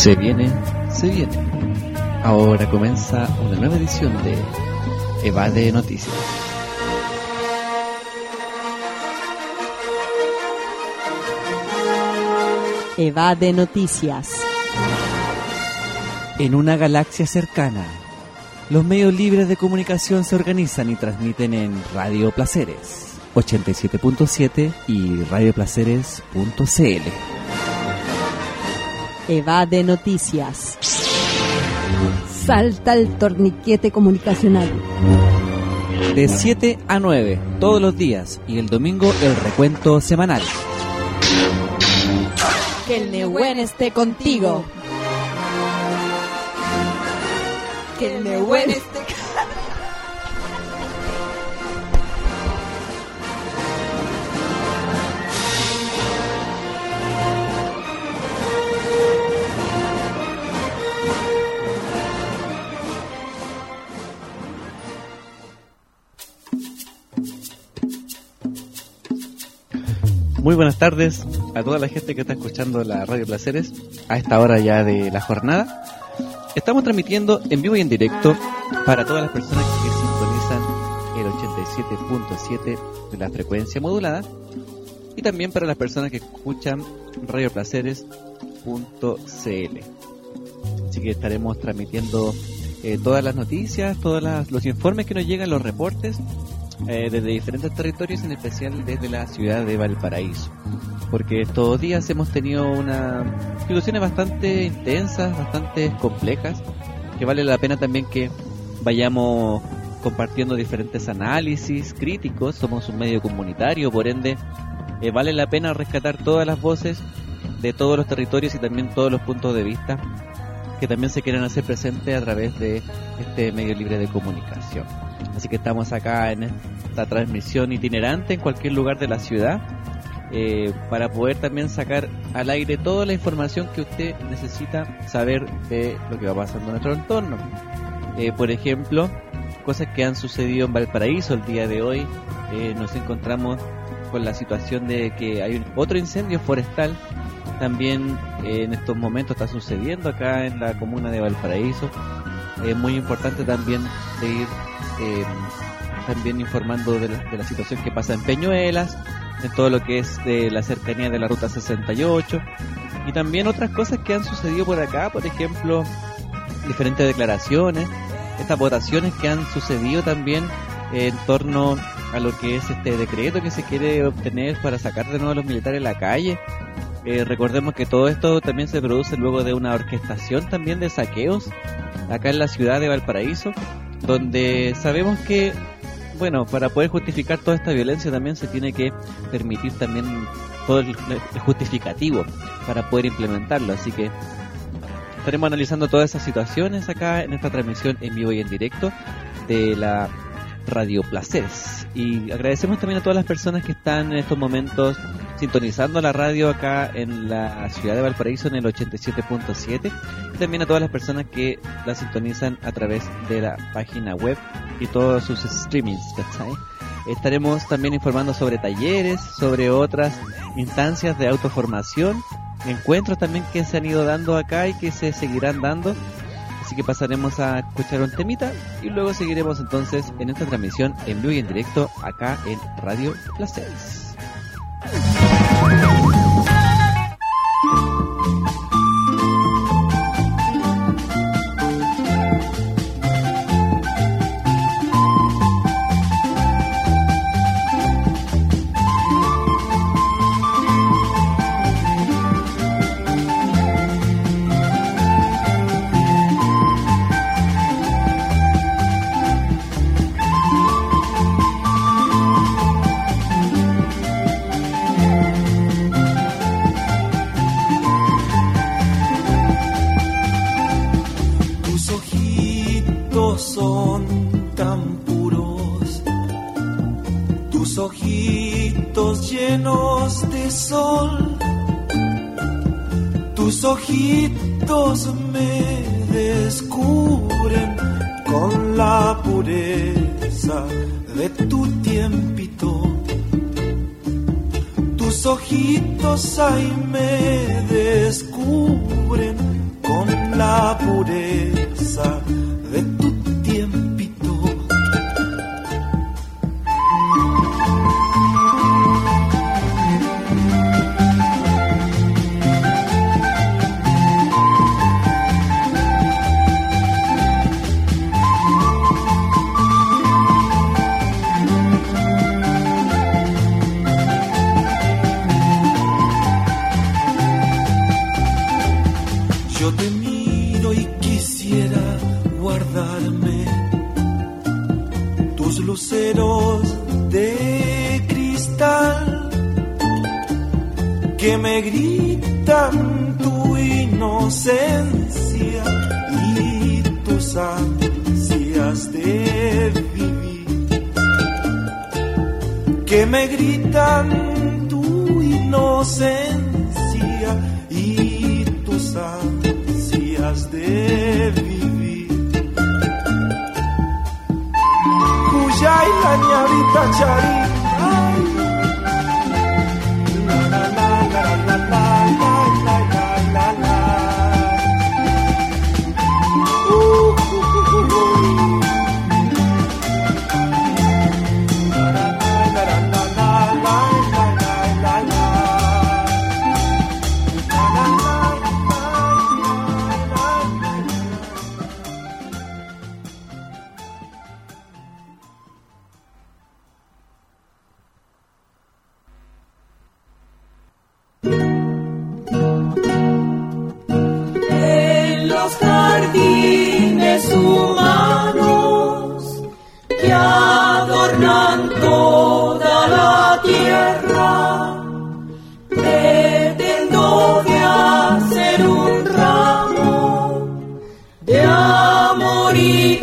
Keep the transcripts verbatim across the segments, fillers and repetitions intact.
Se viene, se viene. Ahora comienza una nueva edición de Evade Noticias. Evade Noticias. En una galaxia cercana, los medios libres de comunicación se organizan y transmiten en Radio Placeres ochenta y siete punto siete y radio placeres punto c l. Evade Noticias. Salta el torniquete comunicacional. De siete a nueve, todos los días, y el domingo el recuento semanal. Que el Nehuen esté contigo. Que el Nehuen esté Muy buenas tardes a toda la gente que está escuchando la Radio Placeres a esta hora ya de la jornada. Estamos transmitiendo en vivo y en directo para todas las personas que sintonizan el ochenta y siete punto siete de la frecuencia modulada y también para las personas que escuchan radio placeres punto c l. Así que estaremos transmitiendo eh, todas las noticias, todos las, los informes que nos llegan, los reportes Eh, desde diferentes territorios, en especial desde la ciudad de Valparaíso, porque estos días hemos tenido unas situaciones bastante intensas, bastante complejas, que vale la pena también que vayamos compartiendo diferentes análisis críticos. Somos un medio comunitario, por ende eh, vale la pena rescatar todas las voces de todos los territorios y también todos los puntos de vista que también se quieren hacer presentes a través de este medio libre de comunicación. Así que estamos acá en esta transmisión itinerante en cualquier lugar de la ciudad eh, para poder también sacar al aire toda la información que usted necesita saber de lo que va pasando en nuestro entorno. Eh, por ejemplo, cosas que han sucedido en Valparaíso el día de hoy. Eh, nos encontramos con la situación de que hay un, otro incendio forestal. También eh, en estos momentos está sucediendo acá en la comuna de Valparaíso. Es muy importante también de ir eh, también informando de la, de la situación que pasa en Peñuelas, en todo lo que es de la cercanía de la ruta sesenta y ocho, y también otras cosas que han sucedido por acá, por ejemplo, diferentes declaraciones, estas votaciones que han sucedido también eh, en torno a lo que es este decreto que se quiere obtener para sacar de nuevo a los militares a la calle. Eh, recordemos que todo esto también se produce luego de una orquestación también de saqueos acá en la ciudad de Valparaíso, donde sabemos que, bueno, para poder justificar toda esta violencia también se tiene que permitir también todo el, el justificativo para poder implementarlo. Así que estaremos analizando todas esas situaciones acá en esta transmisión en vivo y en directo de la Radio Placeres. Y agradecemos también a todas las personas que están en estos momentos sintonizando la radio acá en la ciudad de Valparaíso en el ochenta y siete punto siete, y también a todas las personas que la sintonizan a través de la página web y todos sus streamings, ¿cachai? Estaremos también informando sobre talleres, sobre otras instancias de autoformación, encuentros también que se han ido dando acá y que se seguirán dando. Así que pasaremos a escuchar un temita y luego seguiremos entonces en esta transmisión en vivo y en directo acá en Radio Placeres. Ojitos me descubren con la pureza de tu tiempito. Tus ojitos ahí me descubren con la pureza de tu tiempito. Yo te miro y quisiera guardarme tus luceros de cristal que me gritan tu inocencia y tus ansias de vivir, que me gritan tu inocencia y tus ansias de vivir. Cuyay la ñavita chari, ay. La la la la la la la la la la. Uh, uh, uh, uh, uh. La la la la la la la la la la. En los jardines humanos que adornan toda la tierra, pretendo de hacer un ramo de amor y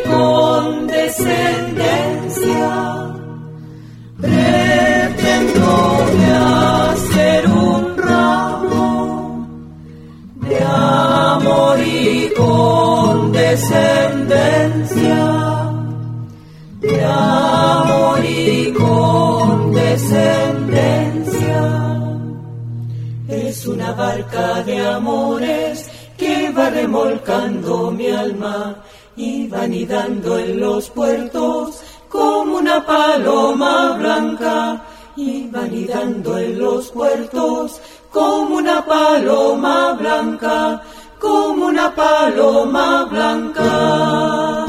condescendencia. Pretendo de hacer un ramo de amor y condescendencia, de amor y condescendencia. Es una barca de amores que va remolcando mi alma y va nidando en los puertos como una paloma blanca, y va nidando en los puertos como una paloma blanca, como una paloma blanca.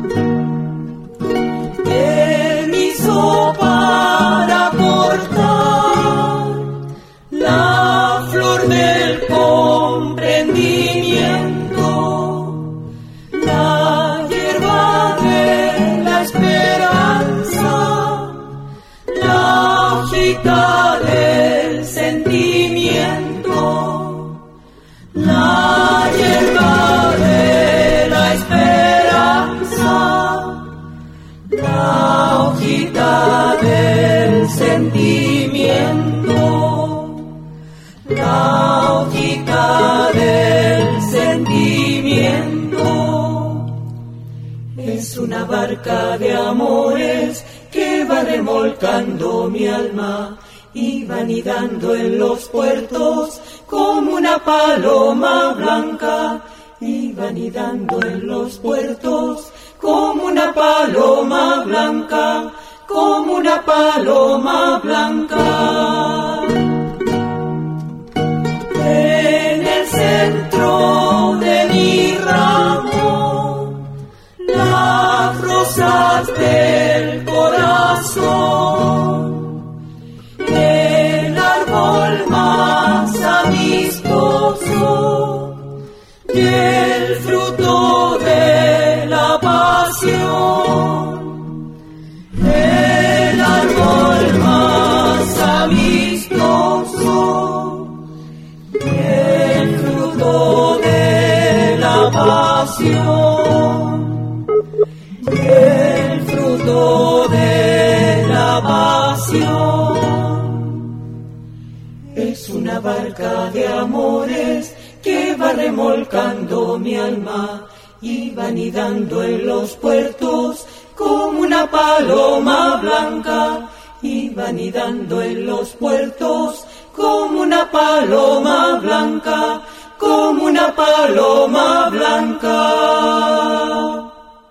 Él me hizo para cortar la flor del comprendimiento, la hierba de la esperanza, la hojita del sentimiento, la hierba de la esperanza, la hojita del sentimiento, la hojita del sentimiento. Es una barca de amores que va remolcando mi alma y va nidando en los puertos como una paloma blanca, y va nidando en los puertos como una paloma blanca, como una paloma blanca. En el centro de mi ramo, las rosas del corazón, el árbol más amistoso y el fruto de la pasión, el árbol más amistoso y el fruto de la pasión, el fruto de la pasión. Es una barca de amores que va remolcando mi alma y va nidando en los puertos como una paloma blanca, y va nidando en los puertos como una paloma blanca, como una paloma blanca.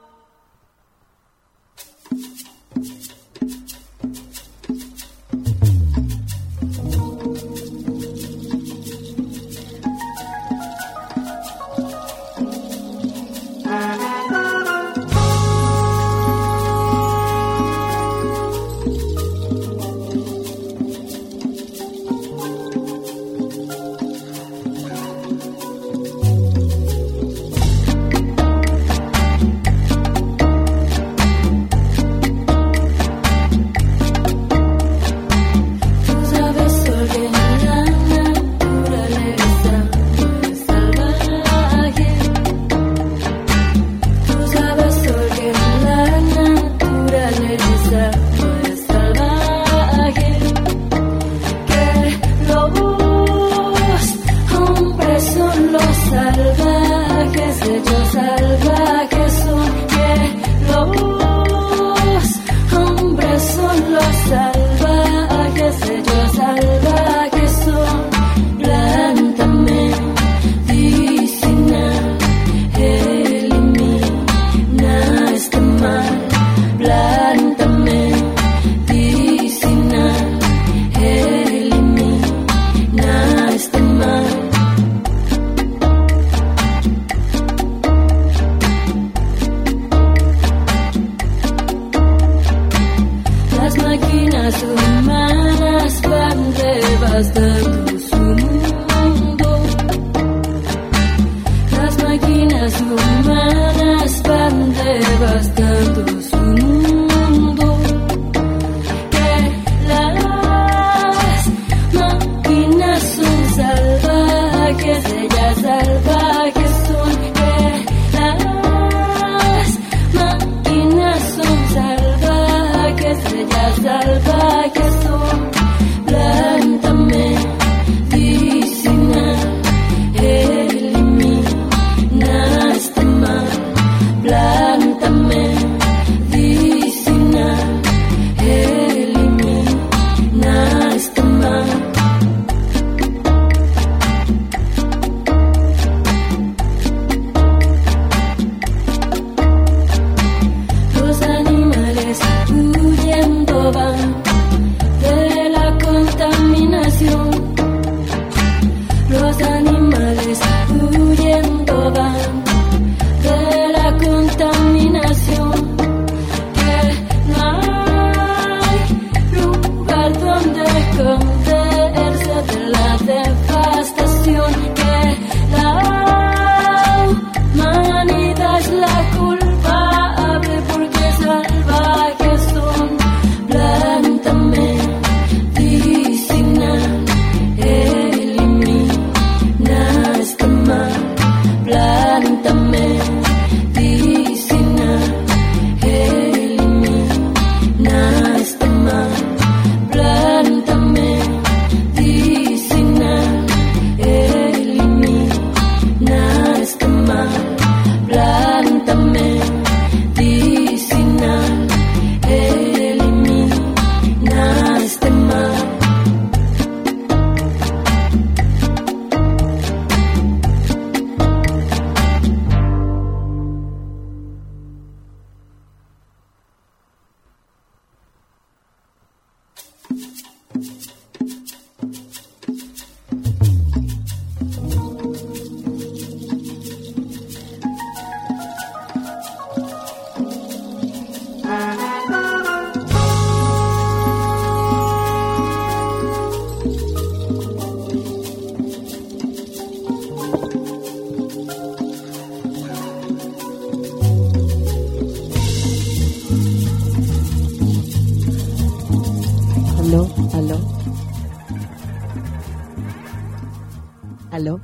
Aló.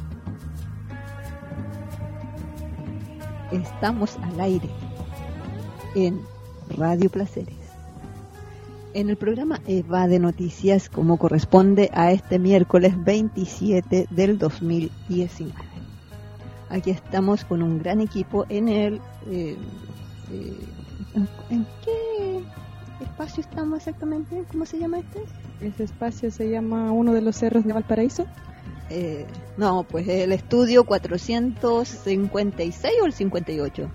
Estamos al aire en Radio Placeres, en el programa Eva de Noticias, como corresponde a este miércoles veintisiete del dos mil diecinueve. Aquí estamos con un gran equipo en el... Eh, eh, ¿en, ¿En qué espacio estamos exactamente? ¿Cómo se llama este? Ese espacio se llama Uno de los Cerros de Valparaíso. Eh, no, pues el estudio cuatrocientos cincuenta y seis o el cincuenta y ocho.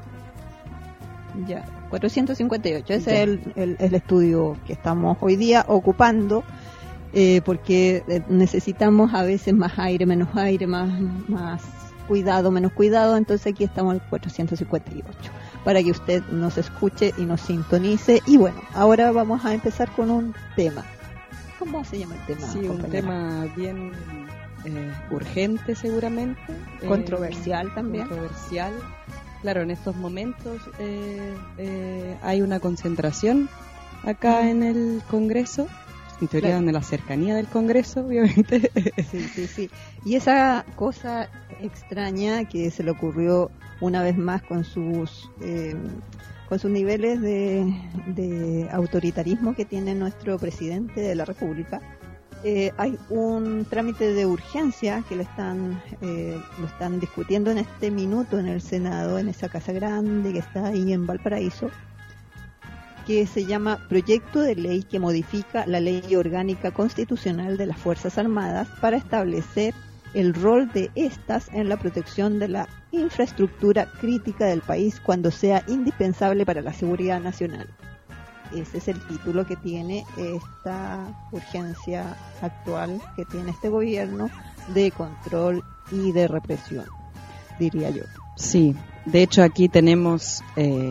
Ya, cuatrocientos cincuenta y ocho. Ese Ya. es el, el, el estudio que estamos hoy día ocupando, eh, porque eh, necesitamos a veces más aire, menos aire, más, más cuidado, menos cuidado. Entonces aquí estamos en el cuatrocientos cincuenta y ocho, para que usted nos escuche y nos sintonice. Y bueno, ahora vamos a empezar con un tema. ¿Cómo se llama el tema? Sí, un compañera? tema bien eh, urgente seguramente. Controversial eh, también. Controversial. Claro, en estos momentos eh, eh, hay una concentración acá en el Congreso, en teoría Claro. en la cercanía del Congreso, obviamente. Sí, sí, sí. Y esa cosa extraña que se le ocurrió una vez más con sus eh, con sus niveles de, de autoritarismo que tiene nuestro presidente de la República. Eh, hay un trámite de urgencia que le están eh, lo están discutiendo en este minuto en el Senado, en esa casa grande que está ahí en Valparaíso, que se llama Proyecto de Ley que modifica la Ley Orgánica Constitucional de las Fuerzas Armadas para establecer el rol de estas en la protección de la infraestructura crítica del país cuando sea indispensable para la seguridad nacional. Ese es el título que tiene esta urgencia actual que tiene este gobierno de control y de represión, diría yo. Sí, de hecho aquí tenemos eh,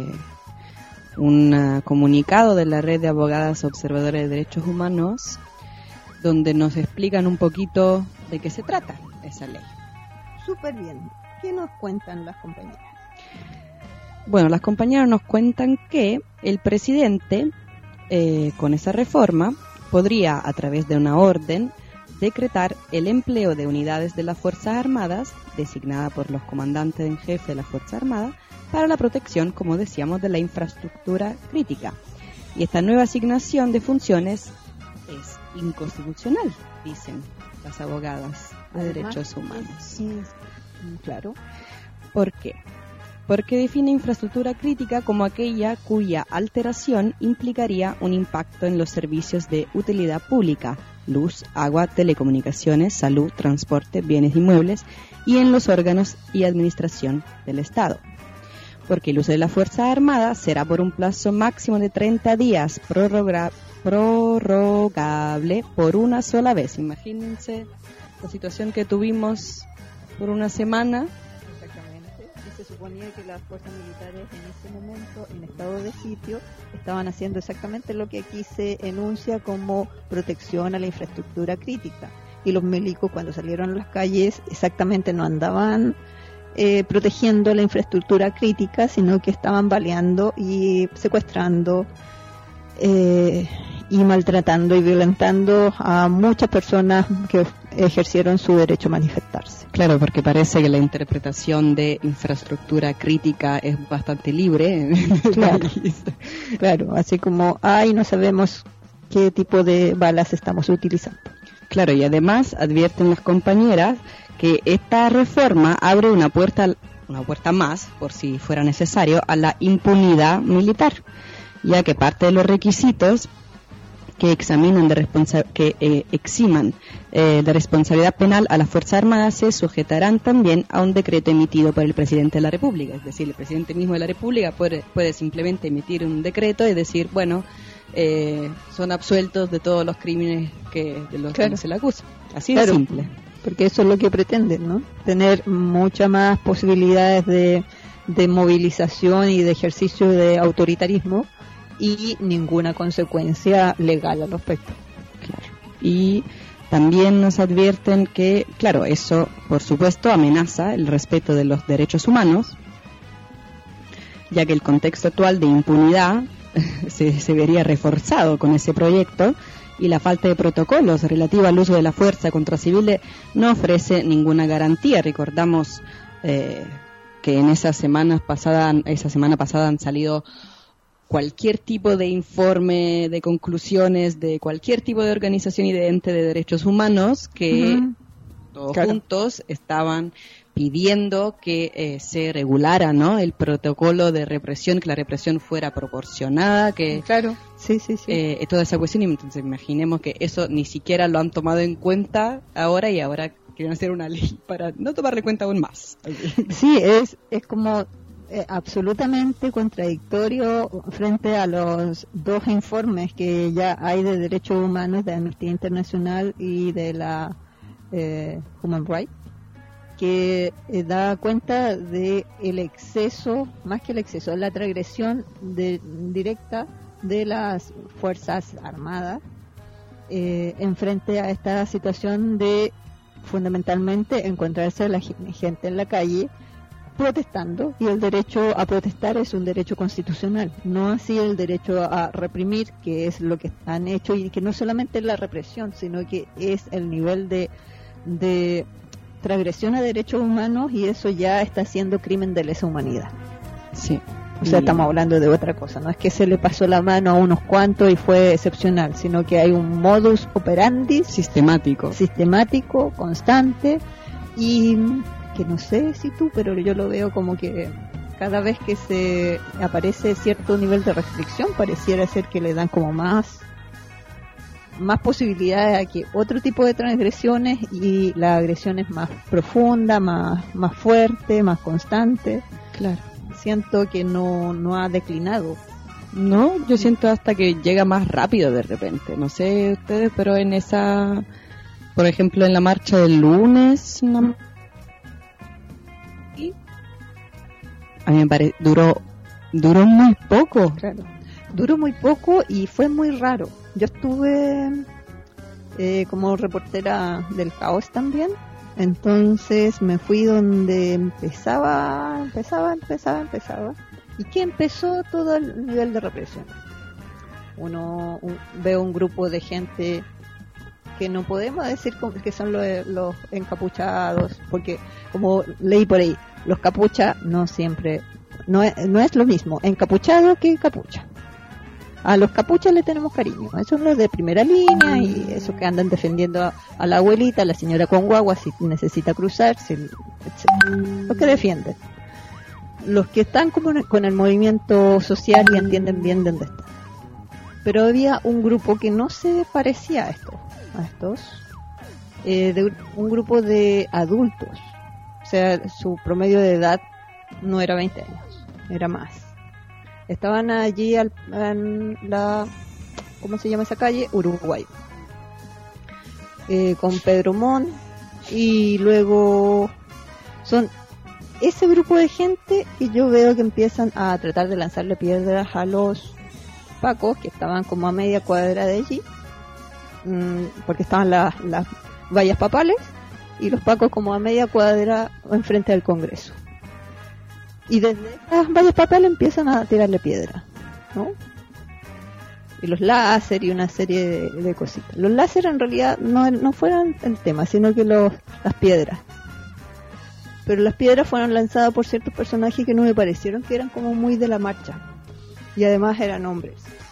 un uh, comunicado de la Red de Abogadas Observadoras de Derechos Humanos donde nos explican un poquito de qué se trata esa ley. Súper bien. ¿Qué nos cuentan las compañeras? Bueno, las compañeras nos cuentan que el presidente, eh, con esa reforma, podría, a través de una orden, decretar el empleo de unidades de las Fuerzas Armadas, designada por los comandantes en jefe de la Fuerza Armada, para la protección, como decíamos, de la infraestructura crítica. Y esta nueva asignación de funciones es inconstitucional, dicen las abogadas de Además, derechos humanos. es- es- claro. ¿Por qué? Porque define infraestructura crítica como aquella cuya alteración implicaría un impacto en los servicios de utilidad pública, luz, agua, telecomunicaciones, salud, transporte, bienes inmuebles y en los órganos y administración del Estado. Porque el uso de la Fuerza Armada será por un plazo máximo de treinta días, prorroga- prorrogable por una sola vez. Imagínense la situación que tuvimos por una semana. Exactamente. Y se suponía que las fuerzas militares en ese momento, en estado de sitio, estaban haciendo exactamente lo que aquí se enuncia como protección a la infraestructura crítica. Y los milicos, cuando salieron a las calles, exactamente no andaban eh, protegiendo la infraestructura crítica, sino que estaban baleando y secuestrando eh, y maltratando y violentando a muchas personas que ejercieron su derecho a manifestarse. Claro, porque parece que la interpretación de infraestructura crítica es bastante libre en el Claro. país. Claro, así como, ay, no sabemos qué tipo de balas estamos utilizando. Claro, y además advierten las compañeras que esta reforma abre una puerta, una puerta más, por si fuera necesario, a la impunidad militar, ya que parte de los requisitos que examinan de responsa- que eh, eximan eh, de responsabilidad penal a las Fuerzas Armadas se sujetarán también a un decreto emitido por el presidente de la República. Es decir, el presidente mismo de la República puede, puede simplemente emitir un decreto y decir, bueno, eh, son absueltos de todos los crímenes que de los Claro. que se le acusa. Así Claro. de simple. Porque eso es lo que pretenden, ¿no? Tener muchas más posibilidades de, de movilización y de ejercicio de autoritarismo y ninguna consecuencia legal al respecto. Claro. Y también nos advierten que, claro, eso por supuesto amenaza el respeto de los derechos humanos, ya que el contexto actual de impunidad se, se vería reforzado con ese proyecto y la falta de protocolos relativa al uso de la fuerza contra civiles no ofrece ninguna garantía. Recordamos eh, que en esas semanas pasadas, esa semana pasada han salido cualquier tipo de informe, de conclusiones de cualquier tipo de organización y de ente de derechos humanos que Ujú. todos Claro. juntos estaban pidiendo que eh, se regulara, ¿no?, el protocolo de represión, que la represión fuera proporcionada, que Claro. Sí, sí, sí. eh, toda esa cuestión. Y entonces imaginemos que eso ni siquiera lo han tomado en cuenta ahora y ahora quieren hacer una ley para no tomarle cuenta aún más. Sí, es, es como eh, absolutamente contradictorio frente a los dos informes que ya hay de derechos humanos de Amnistía Internacional y de la eh, Human Rights, que eh, da cuenta de el exceso, más que el exceso, la transgresión de, directa de las Fuerzas Armadas eh, en frente a esta situación de fundamentalmente encontrarse a la gente en la calle protestando, y el derecho a protestar es un derecho constitucional, no así el derecho a reprimir, que es lo que han hecho, y que no solamente es la represión, sino que es el nivel de, de transgresión a derechos humanos, y eso ya está siendo crimen de lesa humanidad. Sí. O sea, estamos hablando de otra cosa, no es que se le pasó la mano a unos cuantos y fue excepcional, sino que hay un modus operandi sistemático, sistemático, constante, y que no sé si tú, pero yo lo veo como que cada vez que se aparece cierto nivel de restricción, pareciera ser que le dan como más más posibilidades a que otro tipo de transgresiones, y la agresión es más profunda, más, más fuerte, más constante. Claro. Siento que no, no ha declinado. No, yo siento hasta que llega más rápido de repente. No sé ustedes, pero en esa, por ejemplo, en la marcha del lunes, no, y a mí me parece, duró, duró muy poco. Claro. Duró muy poco y fue muy raro. Yo estuve eh, como reportera del caos también. Entonces me fui donde empezaba, empezaba, empezaba, empezaba. ¿Y qué empezó? Todo el nivel de represión. Uno un, ve un grupo de gente que no podemos decir que son los, los encapuchados, porque como leí por ahí, los capuchas no siempre, no es, no es lo mismo encapuchado que capucha. A los capuchas le tenemos cariño, esos son los de primera línea y esos que andan defendiendo a, a la abuelita, a la señora con guagua si necesita cruzar, si, etcétera. Los que defienden. Los que están como con el movimiento social y entienden bien dónde están. Pero había un grupo que no se parecía a estos, a estos eh, de un grupo de adultos. O sea, su promedio de edad no era veinte años, era más. Estaban allí al, en la, ¿cómo se llama esa calle? Uruguay. Eh, con Pedro Montt, y luego son ese grupo de gente que yo veo que empiezan a tratar de lanzarle piedras a los pacos que estaban como a media cuadra de allí, mmm, porque estaban las, las vallas papales, y los pacos como a media cuadra enfrente del Congreso. Y desde las vallas papales empiezan a tirarle piedra, ¿no? Y los láser y una serie de, de cositas. Los láser en realidad no, no fueron el tema, sino que los, las piedras. Pero las piedras fueron lanzadas por ciertos personajes que no me parecieron que eran como muy de la marcha. Y además eran hombres.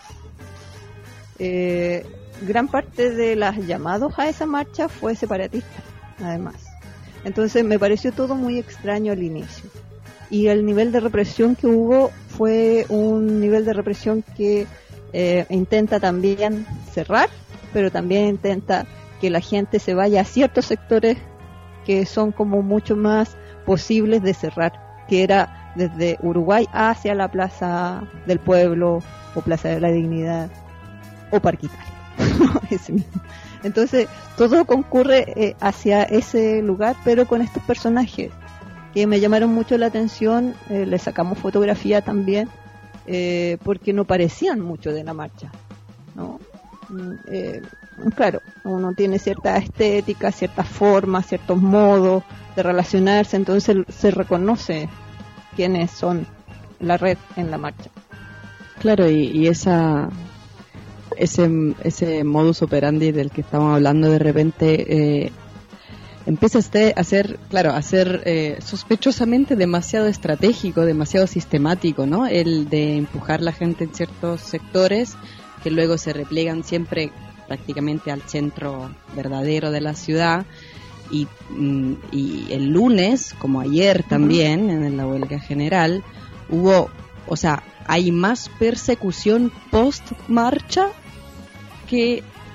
Eh, gran parte de las llamados a esa marcha fue separatista, además. Entonces me pareció todo muy extraño al inicio. Y el nivel de represión que hubo fue un nivel de represión que eh, intenta también cerrar, pero también intenta que la gente se vaya a ciertos sectores que son como mucho más posibles de cerrar, que era desde Uruguay hacia la Plaza del Pueblo o Plaza de la Dignidad o Parque Italia. Ese mismo. Entonces todo concurre eh, hacia ese lugar, pero con estos personajes que me llamaron mucho la atención. Eh, le sacamos fotografía también, eh, porque no parecían mucho de la marcha, ¿no? Eh, claro, uno tiene cierta estética, ciertas formas, ciertos modos de relacionarse, entonces se reconoce quiénes son la red en la marcha. Claro, y, y esa ese ese modus operandi del que estamos hablando de repente eh, empieza a ser, claro, a ser eh, sospechosamente demasiado estratégico, demasiado sistemático, ¿no? El de empujar la gente en ciertos sectores que luego se replegan siempre prácticamente al centro verdadero de la ciudad. Y, y el lunes, como ayer también, en la huelga general, hubo, o sea, hay más persecución post-marcha que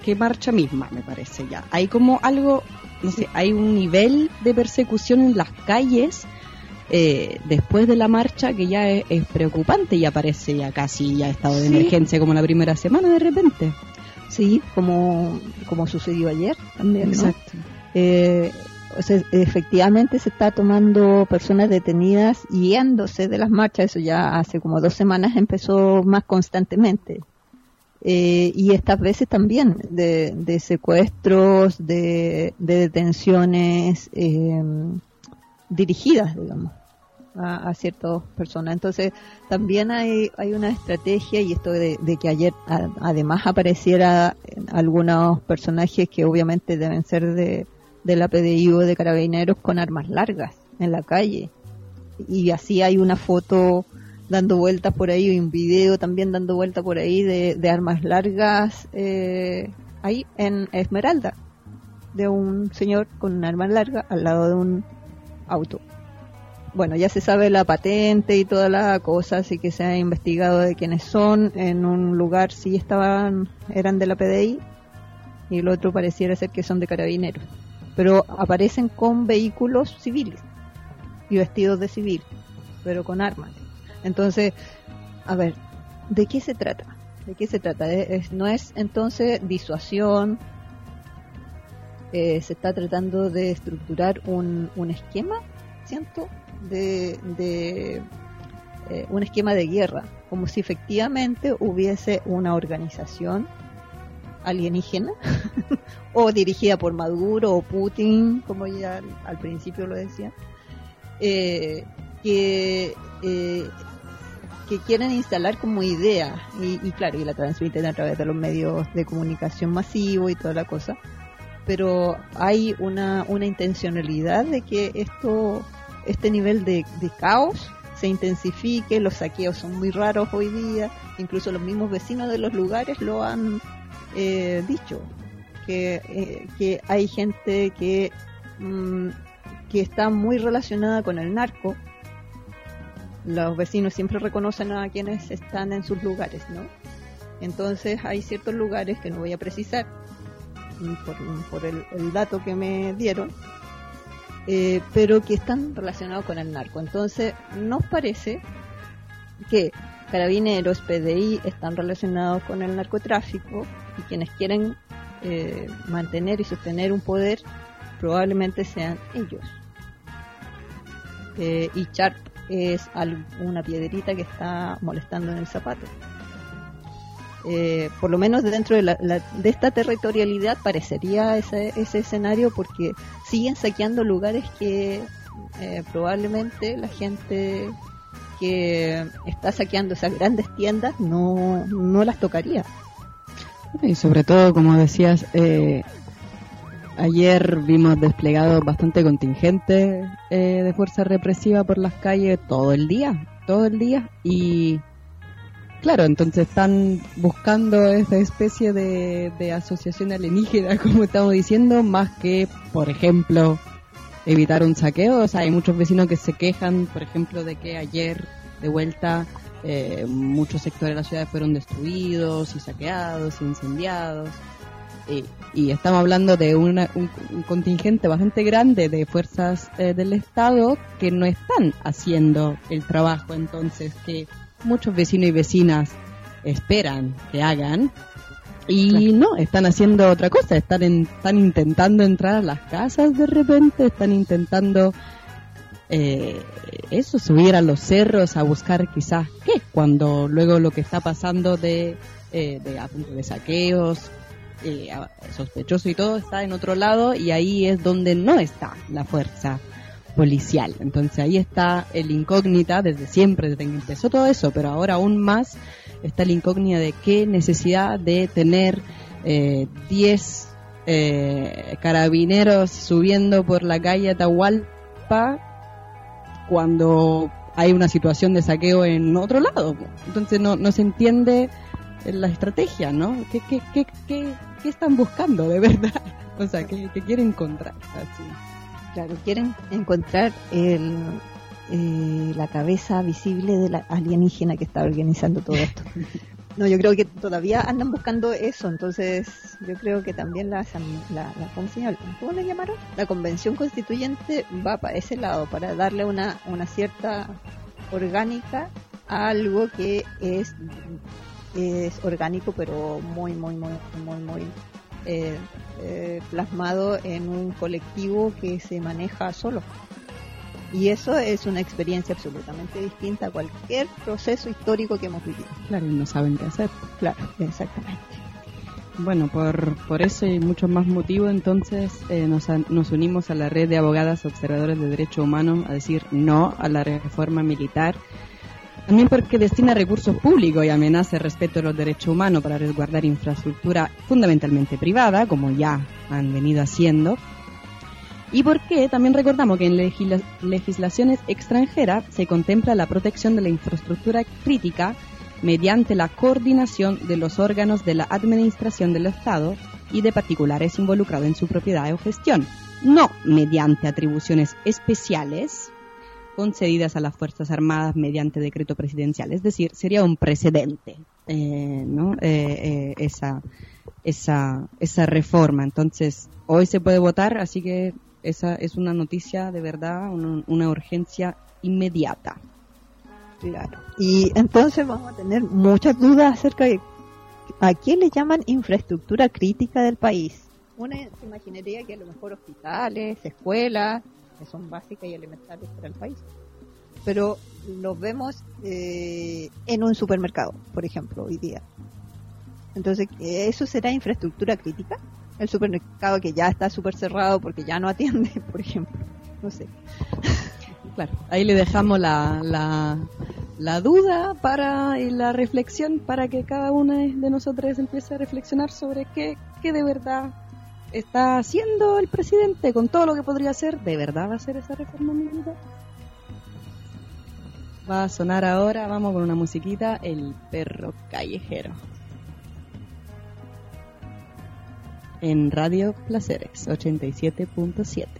que marcha misma, me parece ya. Hay como algo, no sé, hay un nivel de persecución en las calles eh, después de la marcha que ya es, es preocupante, y aparece ya casi ya estado de Sí. emergencia como la primera semana de repente. Sí, como, como sucedió ayer también, ¿no? Exacto. Eh, o sea, efectivamente se está tomando personas detenidas yéndose de las marchas. Eso ya hace como dos semanas empezó más constantemente. Eh, y estas veces también de, de secuestros, de, de detenciones eh, dirigidas, digamos, a, a ciertas personas. Entonces también hay, hay una estrategia, y esto de, de que ayer a, además apareciera algunos personajes que obviamente deben ser de, de la P D I o de Carabineros con armas largas en la calle, y así hay una foto dando vueltas por ahí, y un video también dando vueltas por ahí de, de armas largas eh, ahí en Esmeralda, de un señor con una arma larga al lado de un auto. Bueno, ya se sabe la patente y toda la cosa, así que se ha investigado de quiénes son. En un lugar sí estaban, eran de la P D I, y el otro pareciera ser que son de Carabineros, pero aparecen con vehículos civiles y vestidos de civil, pero con armas. Entonces, a ver, ¿de qué se trata? ¿De qué se trata? Es, no es entonces disuasión. Eh, se está tratando de estructurar un, un esquema, siento, de, de eh, un esquema de guerra, como si efectivamente hubiese una organización alienígena o dirigida por Maduro o Putin, como ya al, al principio lo decía, eh, que eh, que quieren instalar como idea, y, y claro, y la transmiten a través de los medios de comunicación masivo y toda la cosa, pero hay una, una intencionalidad de que esto, este nivel de, de caos se intensifique. Los saqueos son muy raros hoy día, incluso los mismos vecinos de los lugares lo han eh, dicho, que, eh, que hay gente que, mm, que está muy relacionada con el narco. Los vecinos siempre reconocen a quienes están en sus lugares, ¿no? Entonces hay ciertos lugares que no voy a precisar por, por el, el dato que me dieron, eh, pero que están relacionados con el narco. Entonces nos parece que Carabineros, P D I están relacionados con el narcotráfico, y quienes quieren eh, mantener y sostener un poder probablemente sean ellos. Eh, y Sharp es una piedrita que está molestando en el zapato. Eh, por lo menos dentro de, la, la, de esta territorialidad parecería ese, ese escenario, porque siguen saqueando lugares que eh, probablemente la gente que está saqueando esas grandes tiendas no, no las tocaría. Y sobre todo, como decías, eh, ayer vimos desplegado bastante contingente eh, de fuerza represiva por las calles todo el día, todo el día. Y claro, entonces están buscando esa especie de, de asociación alienígena, como estamos diciendo, más que, por ejemplo, evitar un saqueo. O sea, hay muchos vecinos que se quejan, por ejemplo, de que ayer, de vuelta, eh, muchos sectores de la ciudad fueron destruidos y saqueados, incendiados. Y, y estamos hablando de una, un, un contingente bastante grande de fuerzas eh, del Estado que no están haciendo el trabajo, entonces, que muchos vecinos y vecinas esperan que hagan, y claro, no, están haciendo otra cosa. Están, en, están intentando entrar a las casas de repente, están intentando eh, eso, subir a los cerros a buscar quizás qué, cuando luego lo que está pasando de, eh, de, a punto de saqueos, Eh, sospechoso y todo, está en otro lado, y ahí es donde no está la fuerza policial. Entonces ahí está el incógnita desde siempre, desde que empezó todo eso, pero ahora aún más está el incógnita de qué necesidad de tener diez eh, eh, carabineros subiendo por la calle Atahualpa cuando hay una situación de saqueo en otro lado. Entonces no, no se entiende la estrategia, ¿no? ¿Qué, qué, qué, qué, qué están buscando de verdad? O sea, ¿qué, qué quieren encontrar? Así. Claro, quieren encontrar el, eh, la cabeza visible de la alienígena que está organizando todo esto. No, yo creo que todavía andan buscando eso, entonces yo creo que también la, la, la ¿cómo se llama? ¿Cómo le llamaron? La convención constituyente va para ese lado, para darle una, una cierta orgánica a algo que es, es orgánico, pero muy, muy, muy, muy, muy eh, eh, plasmado en un colectivo que se maneja solo. Y eso es una experiencia absolutamente distinta a cualquier proceso histórico que hemos vivido. Claro, y no saben qué hacer. Claro, exactamente. Bueno, por, por ese y muchos más motivos, entonces eh, nos, nos unimos a la red de abogadas observadores de derechos humanos a decir no a la reforma militar. También porque destina recursos públicos y amenaza el respeto de los derechos humanos para resguardar infraestructura fundamentalmente privada, como ya han venido haciendo. Y porque también recordamos que en legisla- legislaciones extranjeras se contempla la protección de la infraestructura crítica mediante la coordinación de los órganos de la administración del Estado y de particulares involucrados en su propiedad o gestión, no mediante atribuciones especiales concedidas a las Fuerzas Armadas mediante decreto presidencial. Es decir, sería un precedente, eh, ¿no? Eh, eh, esa, esa, esa reforma. Entonces, hoy se puede votar, así que esa es una noticia de verdad, una, una urgencia inmediata. Claro. Y entonces vamos a tener muchas dudas acerca de a qué le llaman infraestructura crítica del país. Una se imaginaría que a lo mejor hospitales, escuelas, que son básicas y elementales para el país. Pero los vemos eh, en un supermercado, por ejemplo, hoy día. Entonces, ¿eso será infraestructura crítica? El supermercado que ya está súper cerrado porque ya no atiende, por ejemplo. No sé. Claro, ahí le dejamos la, la, la duda para y la reflexión para que cada una de nosotros empiece a reflexionar sobre qué, qué de verdad está haciendo el presidente con todo lo que podría hacer. ¿De verdad va a hacer esa reforma militar? Va a sonar ahora, vamos con una musiquita, El Perro Callejero. En Radio Placeres, ochenta y siete punto siete.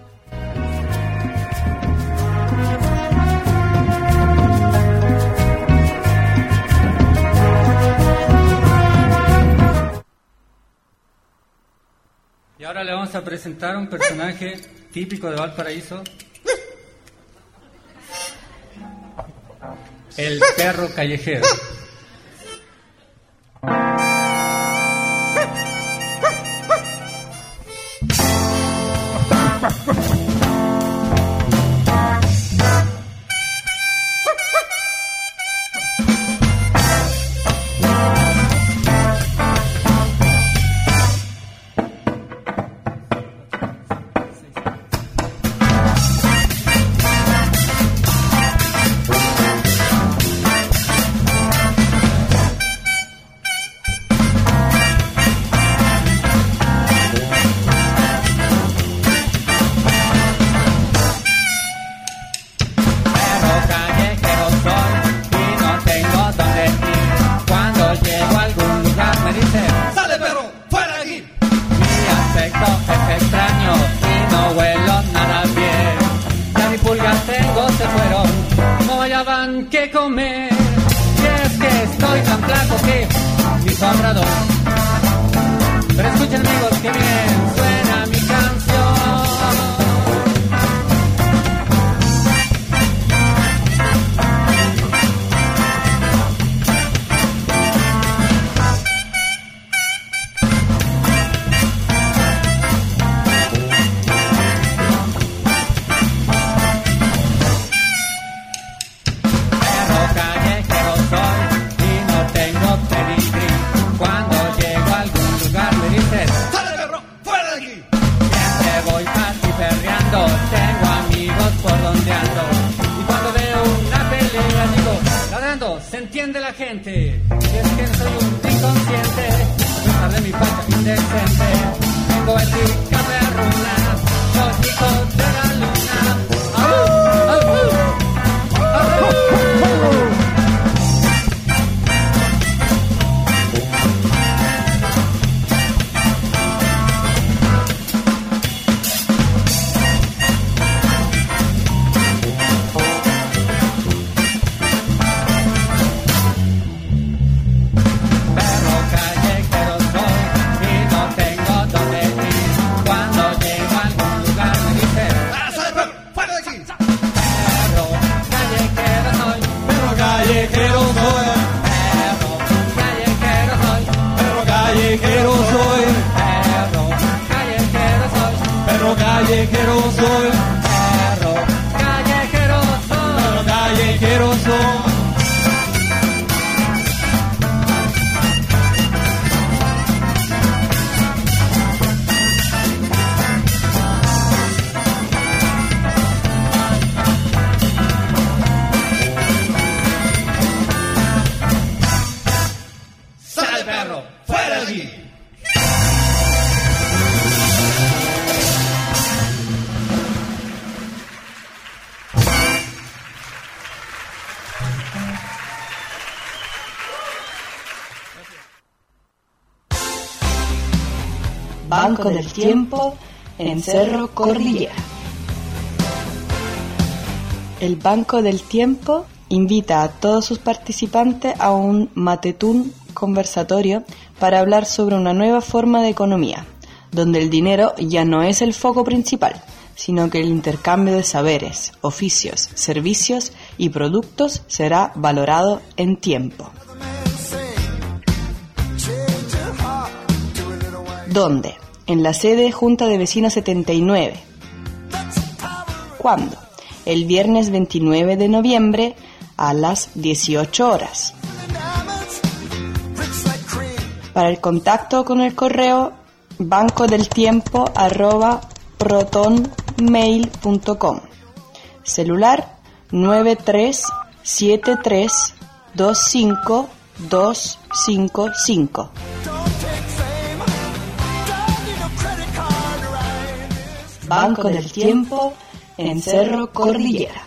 Y ahora le vamos a presentar un personaje típico de Valparaíso. El perro callejero. Banco del Tiempo en Cerro Cordillera. El Banco del Tiempo invita a todos sus participantes a un matetún conversatorio para hablar sobre una nueva forma de economía, donde el dinero ya no es el foco principal, sino que el intercambio de saberes, oficios, servicios y productos será valorado en tiempo. ¿Dónde? En la sede Junta de Vecinos setenta y nueve. ¿Cuándo? El viernes veintinueve de noviembre a las dieciocho horas. Para el contacto con el correo bancodeltiempo arroba protonmail punto com. Celular nueve tres siete tres dos cinco dos cinco cinco. Banco del Tiempo en Cerro Cordillera.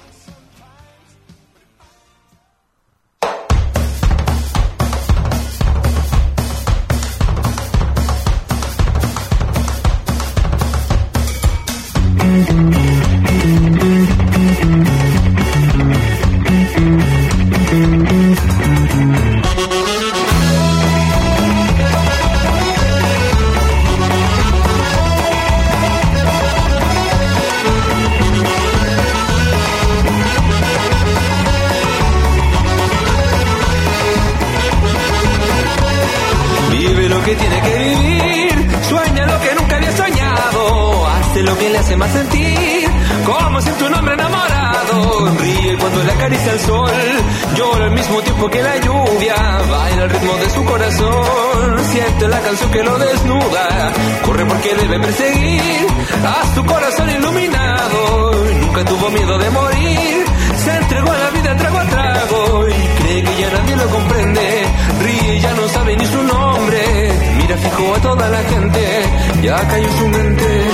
Lo que le hace más sentir, como siente un hombre enamorado. Ríe cuando le acaricia el sol, llora al mismo tiempo que la lluvia, baila al ritmo de su corazón, siente la canción que lo desnuda, corre porque debe perseguir a su corazón iluminado. Nunca tuvo miedo de morir, se entregó a la vida trago a trago y cree que ya nadie lo comprende. Ríe y ya no sabe ni su nombre, mira fijo a toda la gente, ya cayó en su mente.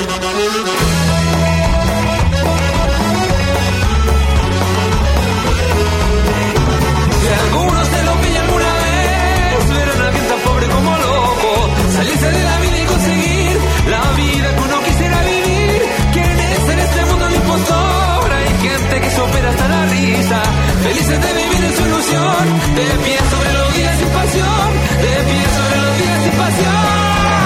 Algunos se lo pillan alguna vez, verán a alguien tan pobre como loco, salirse de la vida y conseguir la vida que uno quisiera vivir. ¿Quién es en este mundo el impostor? Hay gente que se opera hasta la risa, felices de vivir en su ilusión, de pie sobre los días sin pasión, de pie sobre los días sin pasión.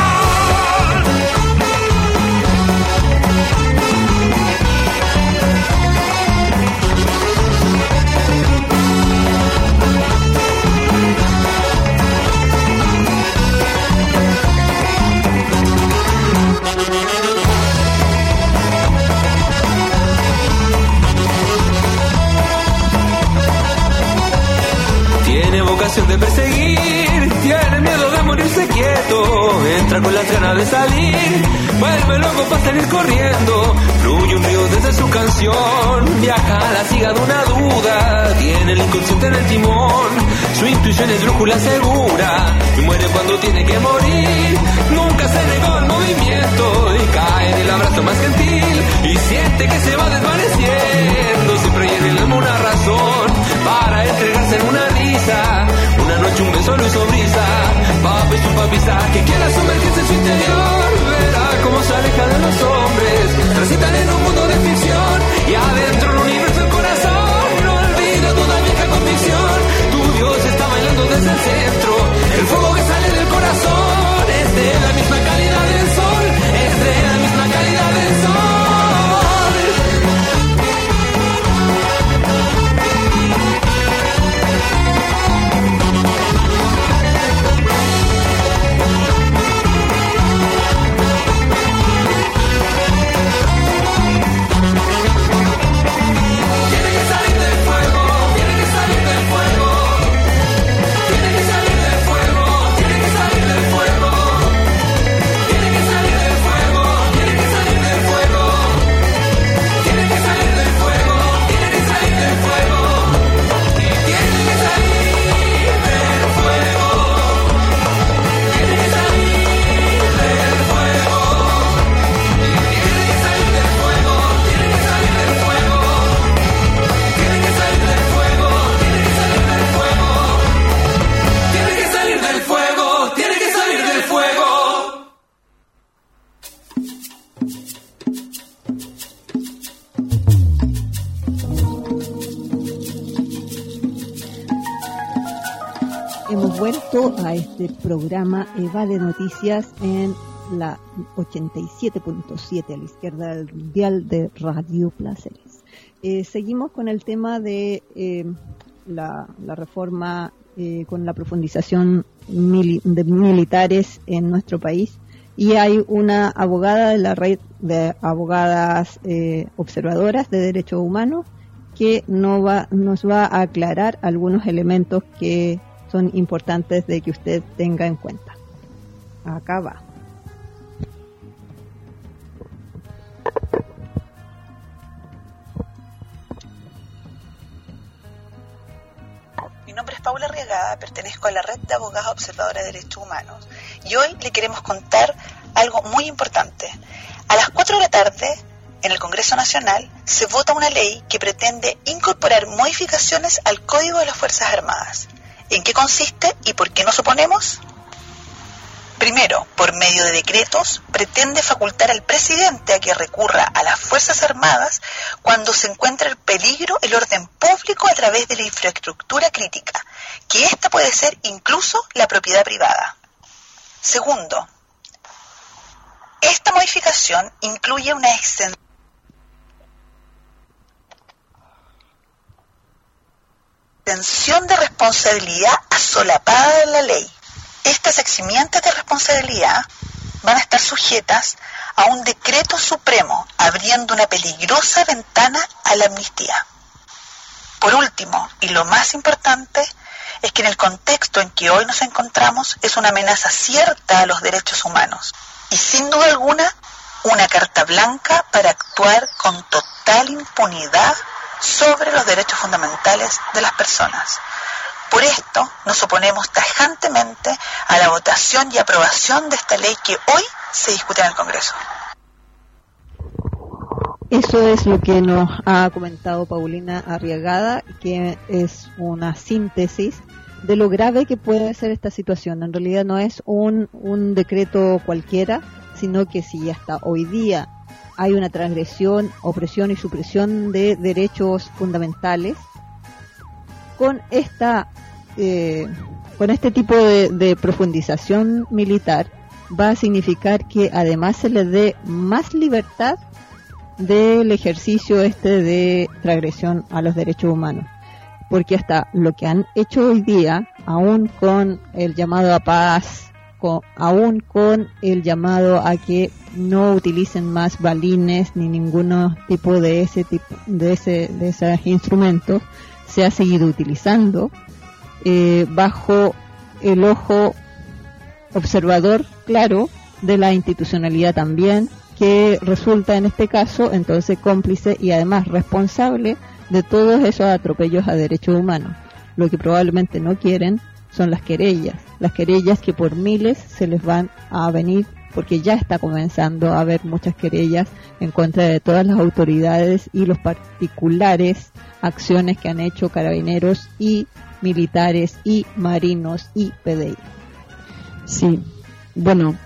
Tiene vocación de perseguir, tiene miedo de morirse quieto, entra con las ganas de salir, vuelve loco para salir corriendo, fluye un río desde su canción, viaja a la siga de una duda, tiene el inconsciente en el timón, su intuición es brújula segura, y muere cuando tiene que morir, nunca se negó al movimiento, y cae en el abrazo más gentil, y siente que se va desvaneciendo, siempre hay en el alma una razón, para entregarse en una risa, una noche un beso lo hizo brisa, papi su papisa que quiera sumergirse en su interior, verá cómo se aleja de los hombres, transitan en un mundo de ficción, y adentro el universo el corazón, no olvida toda vieja convicción, tu Dios está bailando desde el centro, el fuego que sale del corazón, es de la misma calidad del sol, es de la misma calidad del sol. vuelto a este programa EVA de Noticias en la ochenta y siete punto siete a la izquierda del dial de Radio Placeres. Eh, seguimos con el tema de eh, la, la reforma eh, con la profundización mili- de militares en nuestro país, y hay una abogada de la red de abogadas eh, observadoras de derechos humanos que no va, nos va a aclarar algunos elementos que son importantes de que usted tenga en cuenta. Acá va. Mi nombre es Paula Arriagada, pertenezco a la red de abogadas observadoras de derechos humanos y hoy le queremos contar algo muy importante. A las cuatro de la tarde, en el Congreso Nacional, se vota una ley que pretende incorporar modificaciones al Código de las Fuerzas Armadas. ¿En qué consiste y por qué nos oponemos? Primero, por medio de decretos, pretende facultar al presidente a que recurra a las Fuerzas Armadas cuando se encuentra en peligro el orden público a través de la infraestructura crítica, que ésta puede ser incluso la propiedad privada. Segundo, esta modificación incluye una extensión extensión de responsabilidad asolapada de la ley. Estas eximientes de responsabilidad van a estar sujetas a un decreto supremo, abriendo una peligrosa ventana a la amnistía. Por último, y lo más importante, es que en el contexto en que hoy nos encontramos es una amenaza cierta a los derechos humanos y sin duda alguna una carta blanca para actuar con total impunidad sobre los derechos fundamentales de las personas. Por esto nos oponemos tajantemente a la votación y aprobación de esta ley que hoy se discute en el Congreso. Eso es lo que nos ha comentado Paulina Arriagada, que es una síntesis de lo grave que puede ser esta situación. En realidad no es un, un decreto cualquiera, sino que si hasta hoy día hay una transgresión, opresión y supresión de derechos fundamentales, con esta eh, con este tipo de, de profundización militar va a significar que además se le dé más libertad del ejercicio este de transgresión a los derechos humanos, porque hasta lo que han hecho hoy día, aún con el llamado a paz, con, aún con el llamado a que no utilicen más balines ni ningún tipo de ese tipo de ese de esos instrumentos, se ha seguido utilizando eh, bajo el ojo observador claro de la institucionalidad también, que resulta en este caso entonces cómplice y además responsable de todos esos atropellos a derechos humanos. Lo que probablemente no quieren son las querellas, las querellas que por miles se les van a venir, porque ya está comenzando a haber muchas querellas en contra de todas las autoridades y los particulares acciones que han hecho carabineros y militares y marinos y P D I. Sí, bueno,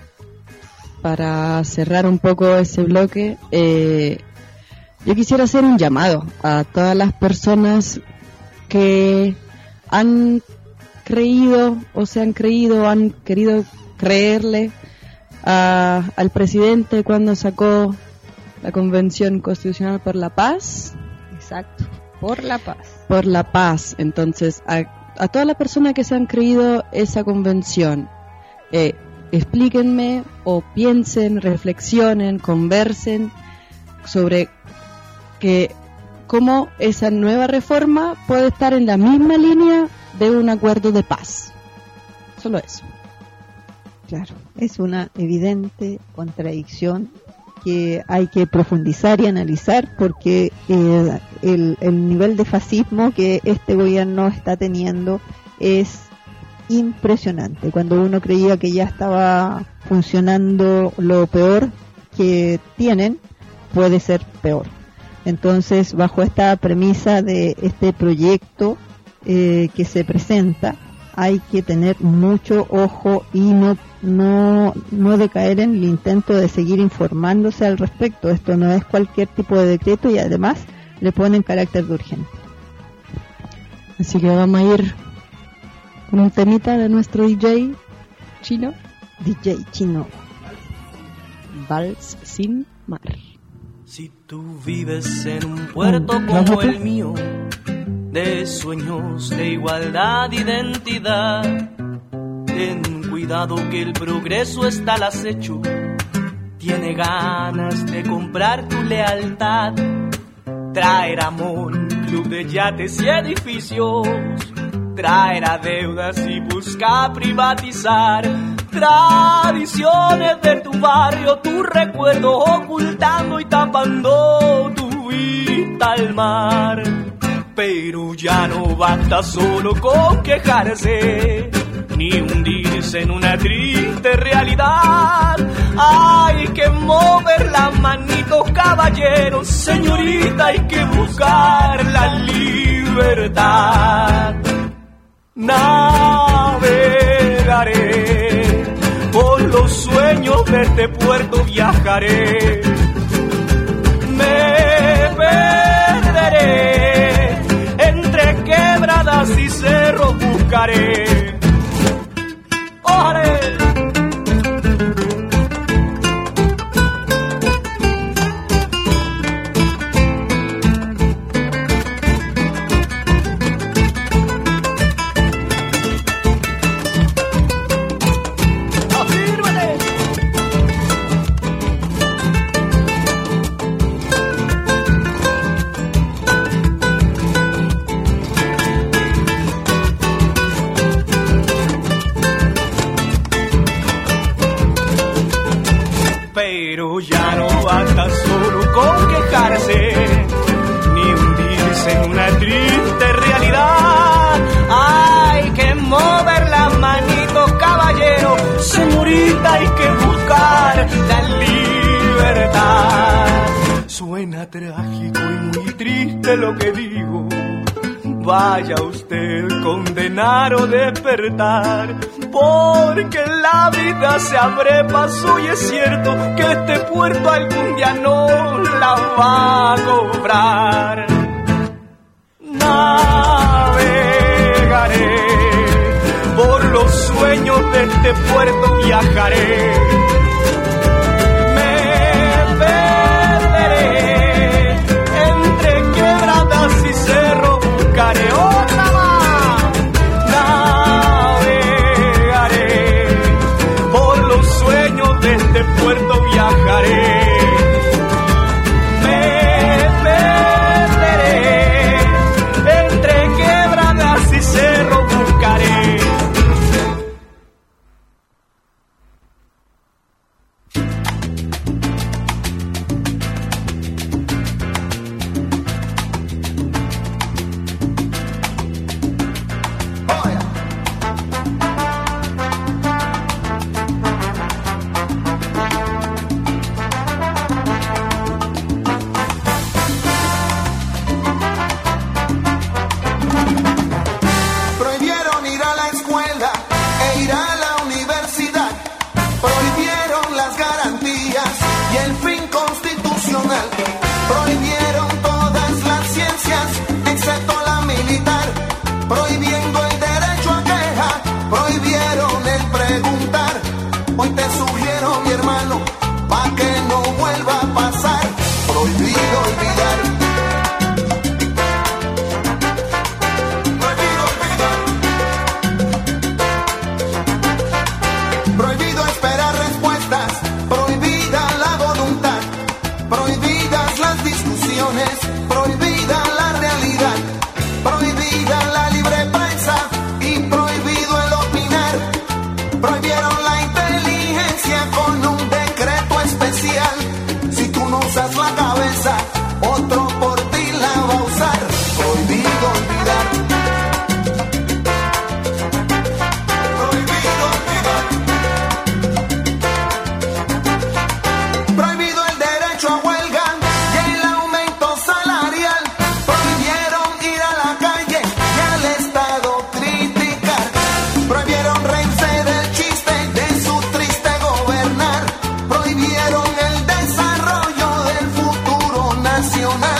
para cerrar un poco ese bloque, eh, yo quisiera hacer un llamado a todas las personas que han creído o se han creído, han querido creerle a, al presidente cuando sacó la Convención Constitucional por la Paz. Exacto, por la paz. Por la paz. Entonces, a, a todas las personas que se han creído esa convención, eh, explíquenme o piensen, reflexionen, conversen sobre que cómo esa nueva reforma puede estar en la misma línea de un acuerdo de paz. Solo eso. Claro, es una evidente contradicción que hay que profundizar y analizar, porque eh, el, el nivel de fascismo que este gobierno está teniendo es impresionante. Cuando uno creía que ya estaba funcionando lo peor que tienen, puede ser peor. Entonces, bajo esta premisa de este proyecto eh, que se presenta, hay que tener mucho ojo y no no no decaer en el intento de seguir informándose al respecto. Esto no es cualquier tipo de decreto y además le ponen carácter de urgente. Así que vamos a ir con un temita de nuestro D J chino. D J chino. Vals sin mar. Si tú vives en un puerto como el mío, de sueños, de igualdad, identidad, ten cuidado que el progreso está al acecho. Tiene ganas de comprar tu lealtad, traer amor, club de yates y edificios, traerá deudas y busca privatizar tradiciones de tu barrio, tu recuerdo, ocultando y tapando tu vista al mar. Pero ya no basta solo con quejarse, ni hundirse en una triste realidad. Hay que mover la manito, caballero, señorita, hay que buscar la libertad. Navegaré por los sueños de este puerto, viajaré, me perderé entre quebradas y cerros, buscaré. ¡Órale! Pero ya no basta solo con quejarse, ni hundirse en una triste realidad. Hay que mover la manito, caballero, señorita, hay que buscar la libertad. Suena trágico y muy triste lo que digo. Vaya usted condenar o despertar, porque la vida se abre paso y es cierto que este puerto algún día no la va a cobrar. Navegaré por los sueños de este puerto, viajaré, me perderé entre quebradas y cerros, buscaré otra más. Navegaré por los sueños de este puerto, viajaré, me perderé entre quebradas y cerros, buscaré. Nacional.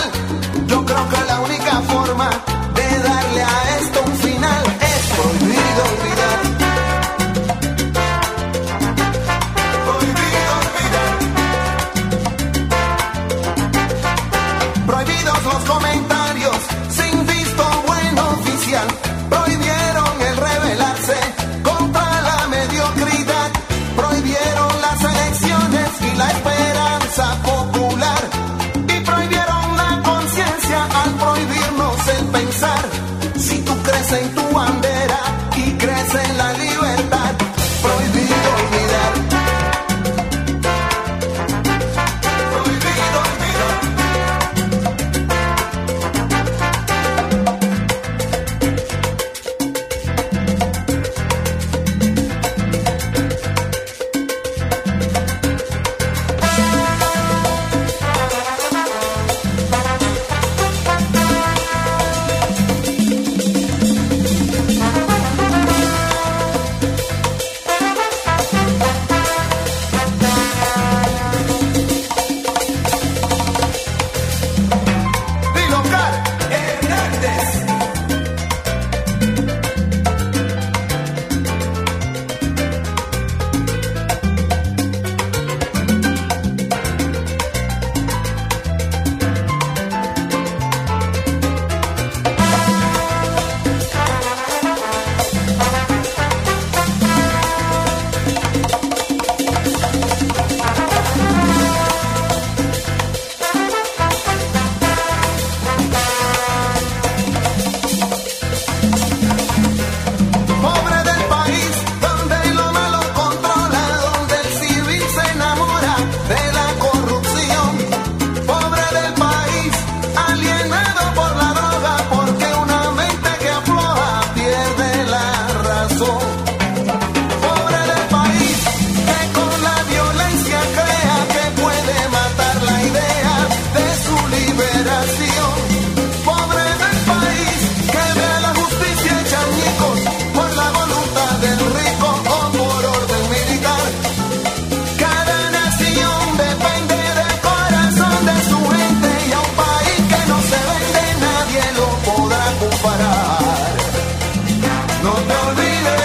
de la corrupción. Pobre del país, alienado por la droga, porque una mente que afloja pierde la razón. Pobre del país, que con la violencia crea que puede matar la idea de su liberación. Pobre del país, que ve a la justicia hecha añicos por la voluntad del rico o por orden militar. Cada nación depende del corazón de su gente, y a un país que no se vende nadie lo podrá comparar. No te olvides,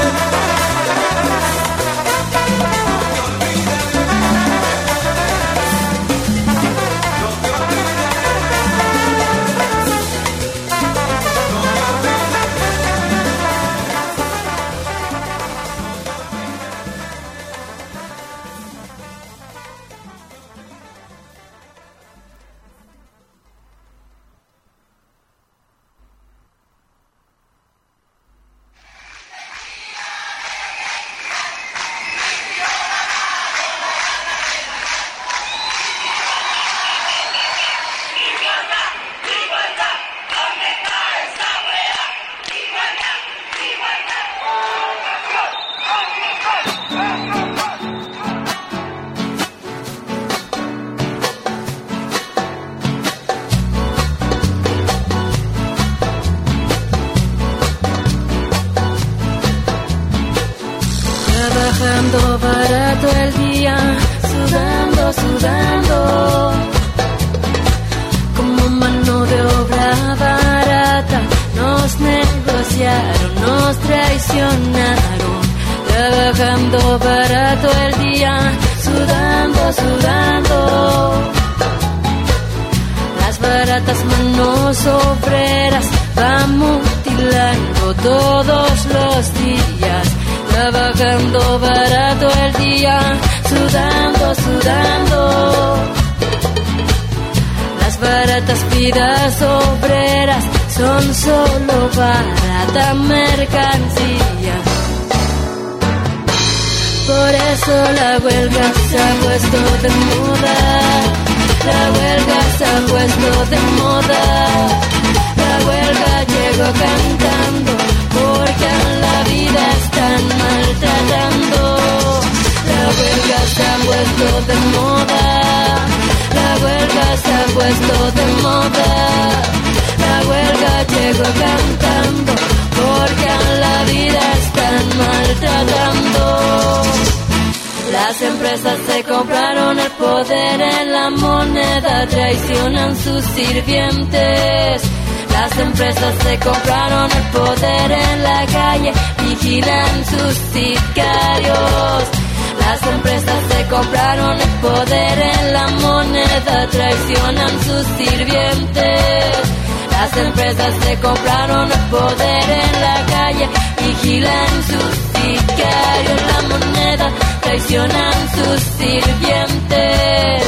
trabajando barato el día, sudando, sudando, como mano de obra barata. Nos negociaron, nos traicionaron, trabajando barato el día, sudando, sudando. Las baratas manos obreras van mutilando todos los días, trabajando barato el día, sudando, sudando. Las baratas vidas obreras son solo barata mercancía. Por eso la huelga se ha puesto de moda, la huelga se ha puesto de moda. La huelga llegó cantando porque a la vida están maltratando. La huelga se ha puesto de moda, la huelga se ha puesto de moda. La huelga llegó cantando porque a la vida están maltratando. Las empresas se compraron el poder en la moneda, traicionan sus sirvientes. Las empresas se compraron el poder en la calle, vigilan sus sicarios. Las empresas se compraron el poder en la moneda, traicionan sus sirvientes. Las empresas se compraron el poder en la calle, vigilan sus sicarios. La moneda, traicionan sus sirvientes.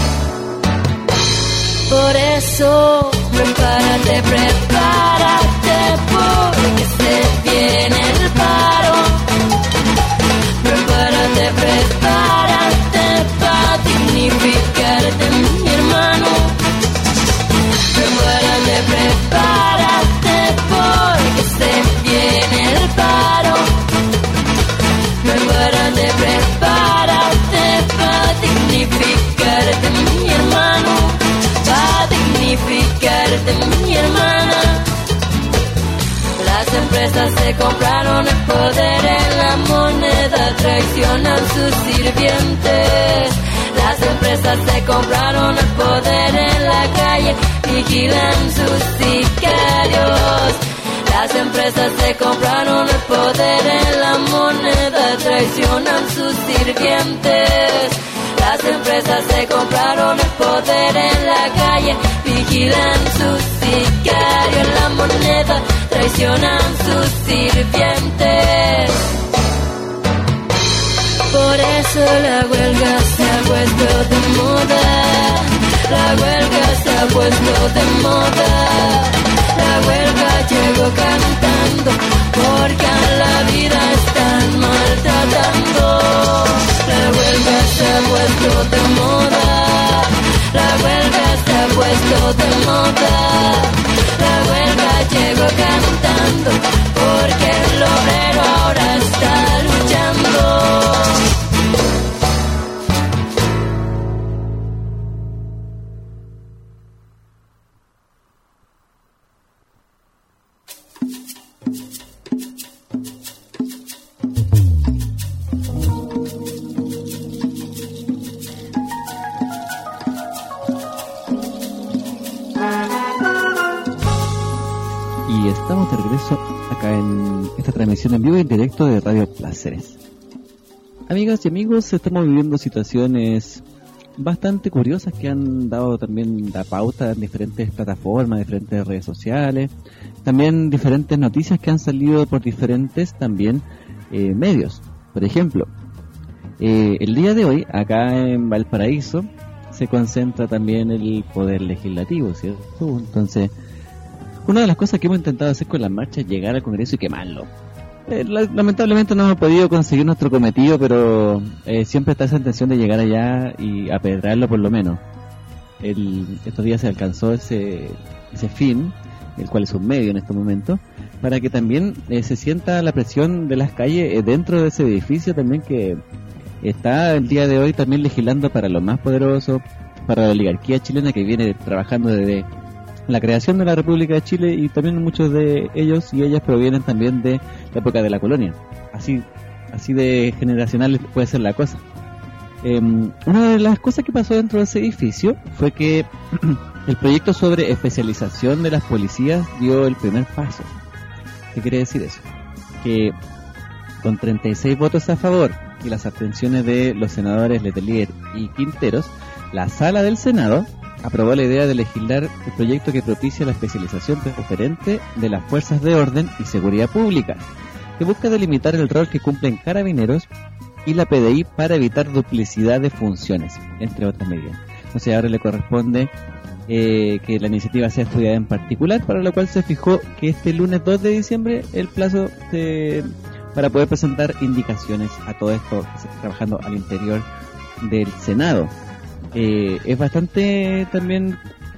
Por eso, prepárate, prepárate, porque se viene el paro. Prepárate, prepárate para dignificarte, mi hermano. Prepárate, prepárate, porque se viene el paro. Prepárate, prepárate para dignificarte, mi hermano. Para dignificarte, mi hermana. Las empresas se compraron el poder en la moneda, traicionan sus sirvientes. Las empresas se compraron el poder en la calle, vigilan sus sicarios. Las empresas se compraron el poder en la moneda, traicionan sus sirvientes. Las empresas se compraron el poder en la calle, vigilan sus sicarios. La moneda, traicionan sus sirvientes. Por eso la huelga se ha puesto de moda, la huelga se ha puesto de moda. La huelga llegó cantando porque a la vida están maltratando. La huelga se ha puesto de puesto de moda. La huelga llegó cantando porque el obrero ahora está luchando. Y estamos de regreso acá en esta transmisión en vivo y en directo de Radio Placeres. Amigas y amigos, estamos viviendo situaciones bastante curiosas que han dado también la pauta en diferentes plataformas, diferentes redes sociales, también diferentes noticias que han salido por diferentes también eh, medios. Por ejemplo, eh, el día de hoy acá en Valparaíso se concentra también el poder legislativo, ¿cierto? Entonces, una de las cosas que hemos intentado hacer con la marcha es llegar al Congreso y quemarlo. Eh, la, lamentablemente no hemos podido conseguir nuestro cometido, pero eh, siempre está esa intención de llegar allá y apedrarlo por lo menos. El, estos días se alcanzó ese, ese fin, el cual es un medio en este momento, para que también eh, se sienta la presión de las calles eh, dentro de ese edificio también, que está el día de hoy también legislando para los más poderosos, para la oligarquía chilena que viene trabajando desde la creación de la República de Chile, y también muchos de ellos y ellas provienen también de la época de la colonia. Así así de generacional puede ser la cosa. Eh, una de las cosas que pasó dentro de ese edificio fue que el proyecto sobre especialización de las policías dio el primer paso. ¿Qué quiere decir eso? Que con treinta y seis votos a favor y las abstenciones de los senadores Letelier y Quinteros, la sala del Senado aprobó la idea de legislar el proyecto que propicia la especialización preferente de las fuerzas de orden y seguridad pública, que busca delimitar el rol que cumplen carabineros y la P D I para evitar duplicidad de funciones, entre otras medidas. O sea, ahora le corresponde eh, que la iniciativa sea estudiada en particular, para lo cual se fijó que este lunes dos de diciembre el plazo de, para poder presentar indicaciones a todo esto que se está trabajando al interior del Senado. Eh, es bastante también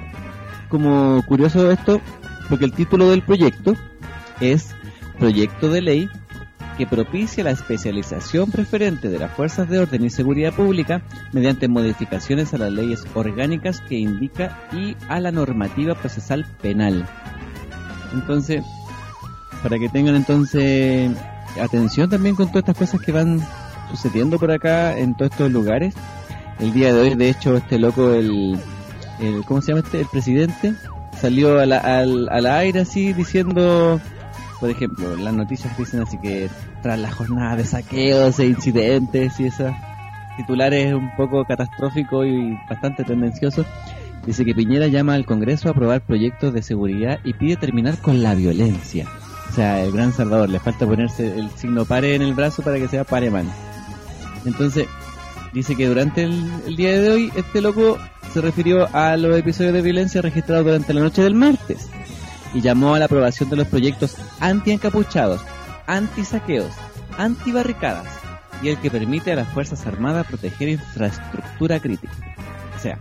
como curioso esto, porque el título del proyecto es Proyecto de Ley que propicia la especialización preferente de las fuerzas de orden y seguridad pública mediante modificaciones a las leyes orgánicas que indica y a la normativa procesal penal. Entonces, para que tengan entonces atención también con todas estas cosas que van sucediendo por acá en todos estos lugares. El día de hoy, de hecho, este loco, el, el ¿cómo se llama este? El presidente salió a la, al, al aire así diciendo, por ejemplo, las noticias dicen así que tras la jornada de saqueos e incidentes y esos titulares un poco catastróficos y bastante tendenciosos, dice que Piñera llama al Congreso a aprobar proyectos de seguridad y pide terminar con la violencia. O sea, el gran Salvador, le falta ponerse el signo pare en el brazo para que sea pare man. Entonces, dice que durante el, el día de hoy este loco se refirió a los episodios de violencia registrados durante la noche del martes y llamó a la aprobación de los proyectos anti-encapuchados, anti-saqueos, anti-barricadas y el que permite a las Fuerzas Armadas proteger infraestructura crítica. O sea,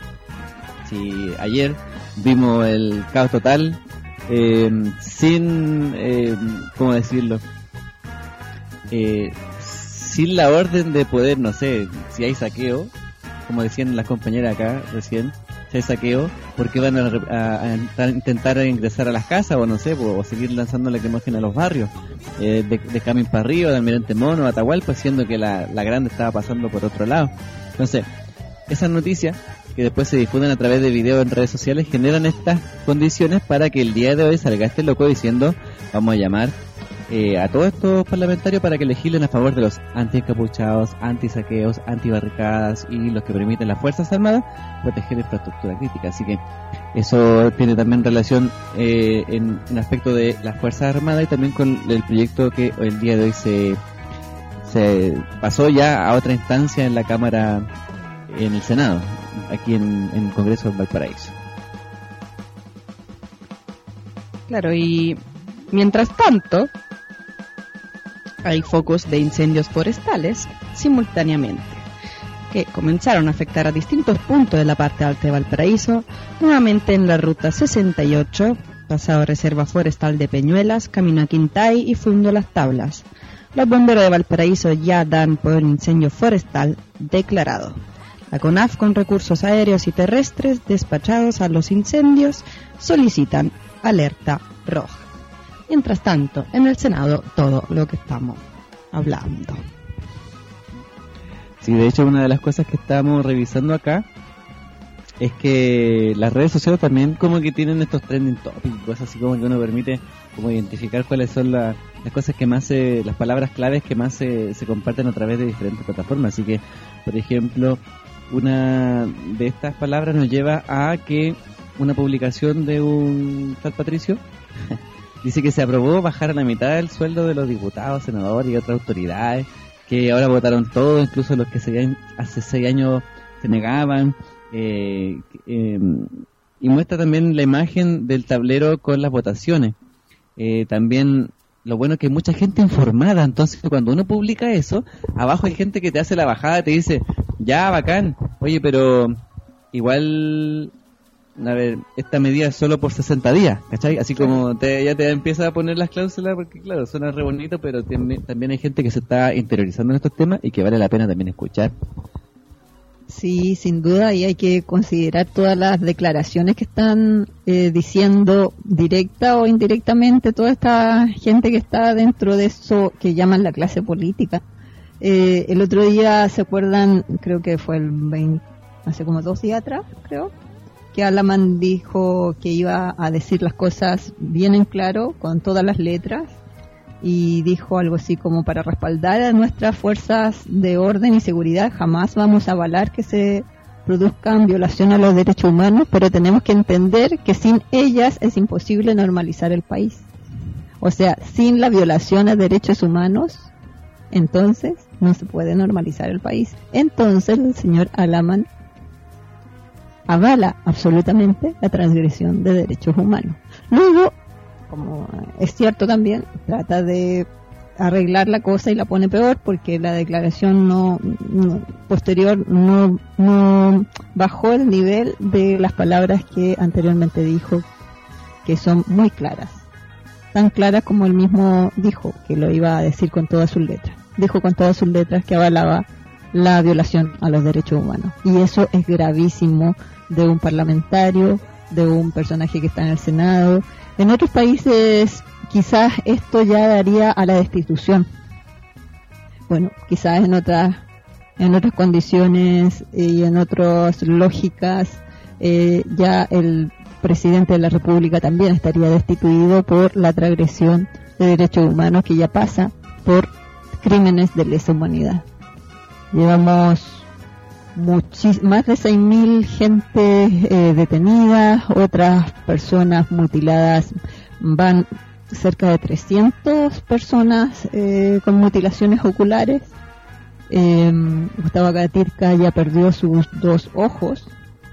si ayer vimos el caos total eh, sin, eh, ¿cómo decirlo? Eh... sin la orden de poder, no sé, si hay saqueo, como decían las compañeras acá recién, si hay saqueo, ¿por qué van a, a, a intentar ingresar a las casas o no sé, o, o seguir lanzando la lacrimógena a los barrios? Eh, de, de Camín para arriba, de Almirante Mono, Atahualpa, siendo que la, la grande estaba pasando por otro lado. Entonces, esas noticias que después se difunden a través de videos en redes sociales generan estas condiciones para que el día de hoy salga este loco diciendo, vamos a llamar Eh, a todos estos parlamentarios para que legislen a favor de los anti-encapuchados, anti-saqueos, anti-barricadas y los que permiten las Fuerzas Armadas proteger infraestructura crítica. Así que eso tiene también relación eh, en un aspecto de las Fuerzas Armadas y también con el proyecto que el día de hoy se, se pasó ya a otra instancia en la Cámara, en el Senado, aquí en, en el Congreso de Valparaíso. Claro, y mientras tanto hay focos de incendios forestales simultáneamente. que comenzaron a afectar a distintos puntos de la parte alta de Valparaíso, nuevamente en la ruta sesenta y ocho, pasado Reserva Forestal de Peñuelas, camino a Quintay y Fundo Las Tablas. Los bomberos de Valparaíso ya dan por un incendio forestal declarado. La CONAF, con recursos aéreos y terrestres despachados a los incendios, solicitan alerta roja. Mientras tanto, en el Senado, todo lo que estamos hablando. Sí, de hecho, una de las cosas que estamos revisando acá es que las redes sociales también como que tienen estos trending topics, cosas así como que uno permite como identificar cuáles son la, las cosas que más se, las palabras claves que más se, se comparten a través de diferentes plataformas. Así que, por ejemplo, una de estas palabras nos lleva a que una publicación de un tal Patricio dice que se aprobó bajar a la mitad el sueldo de los diputados, senadores y otras autoridades, que ahora votaron todos, incluso los que se, hace seis años se negaban, eh, eh, y muestra también la imagen del tablero con las votaciones. Eh, también lo bueno es que hay mucha gente informada, entonces cuando uno publica eso, abajo hay gente que te hace la bajada, te dice, ya, bacán, oye, pero igual, a ver, esta medida es solo por sesenta días, ¿cachai? Así como te, ya te empieza a poner las cláusulas, porque claro, suena re bonito, pero también, también hay gente que se está interiorizando en estos temas y que vale la pena también escuchar. Sí, sin duda, y hay que considerar todas las declaraciones que están eh, diciendo directa o indirectamente toda esta gente que está dentro de eso que llaman la clase política. Eh, el otro día, ¿se acuerdan? Creo que fue el veinte, hace como dos días atrás, creo, que Alaman dijo que iba a decir las cosas bien en claro, con todas las letras, y dijo algo así como: para respaldar a nuestras fuerzas de orden y seguridad jamás vamos a avalar que se produzcan violaciones a los derechos humanos, pero tenemos que entender que sin ellas es imposible normalizar el país. O sea, sin la violación a derechos humanos, entonces no se puede normalizar el país. Entonces el señor Alaman avala absolutamente la transgresión de derechos humanos. Luego, como es cierto también, trata de arreglar la cosa y la pone peor, porque la declaración no, no posterior no, no bajó el nivel de las palabras que anteriormente dijo, que son muy claras, tan claras como él mismo dijo que lo iba a decir con todas sus letras. Dijo con todas sus letras que avalaba la violación a los derechos humanos, y eso es gravísimo de un parlamentario, de un personaje que está en el Senado. En otros países quizás esto ya daría a la destitución. Bueno, quizás en otras en otras condiciones y en otras lógicas eh, ya el presidente de la República también estaría destituido por la transgresión de derechos humanos, que ya pasa por crímenes de lesa humanidad. Llevamos muchis- más de seis mil gente eh, detenida, otras personas mutiladas, van cerca de trescientas personas eh, con mutilaciones oculares. eh, Gustavo Gatica ya perdió sus dos ojos,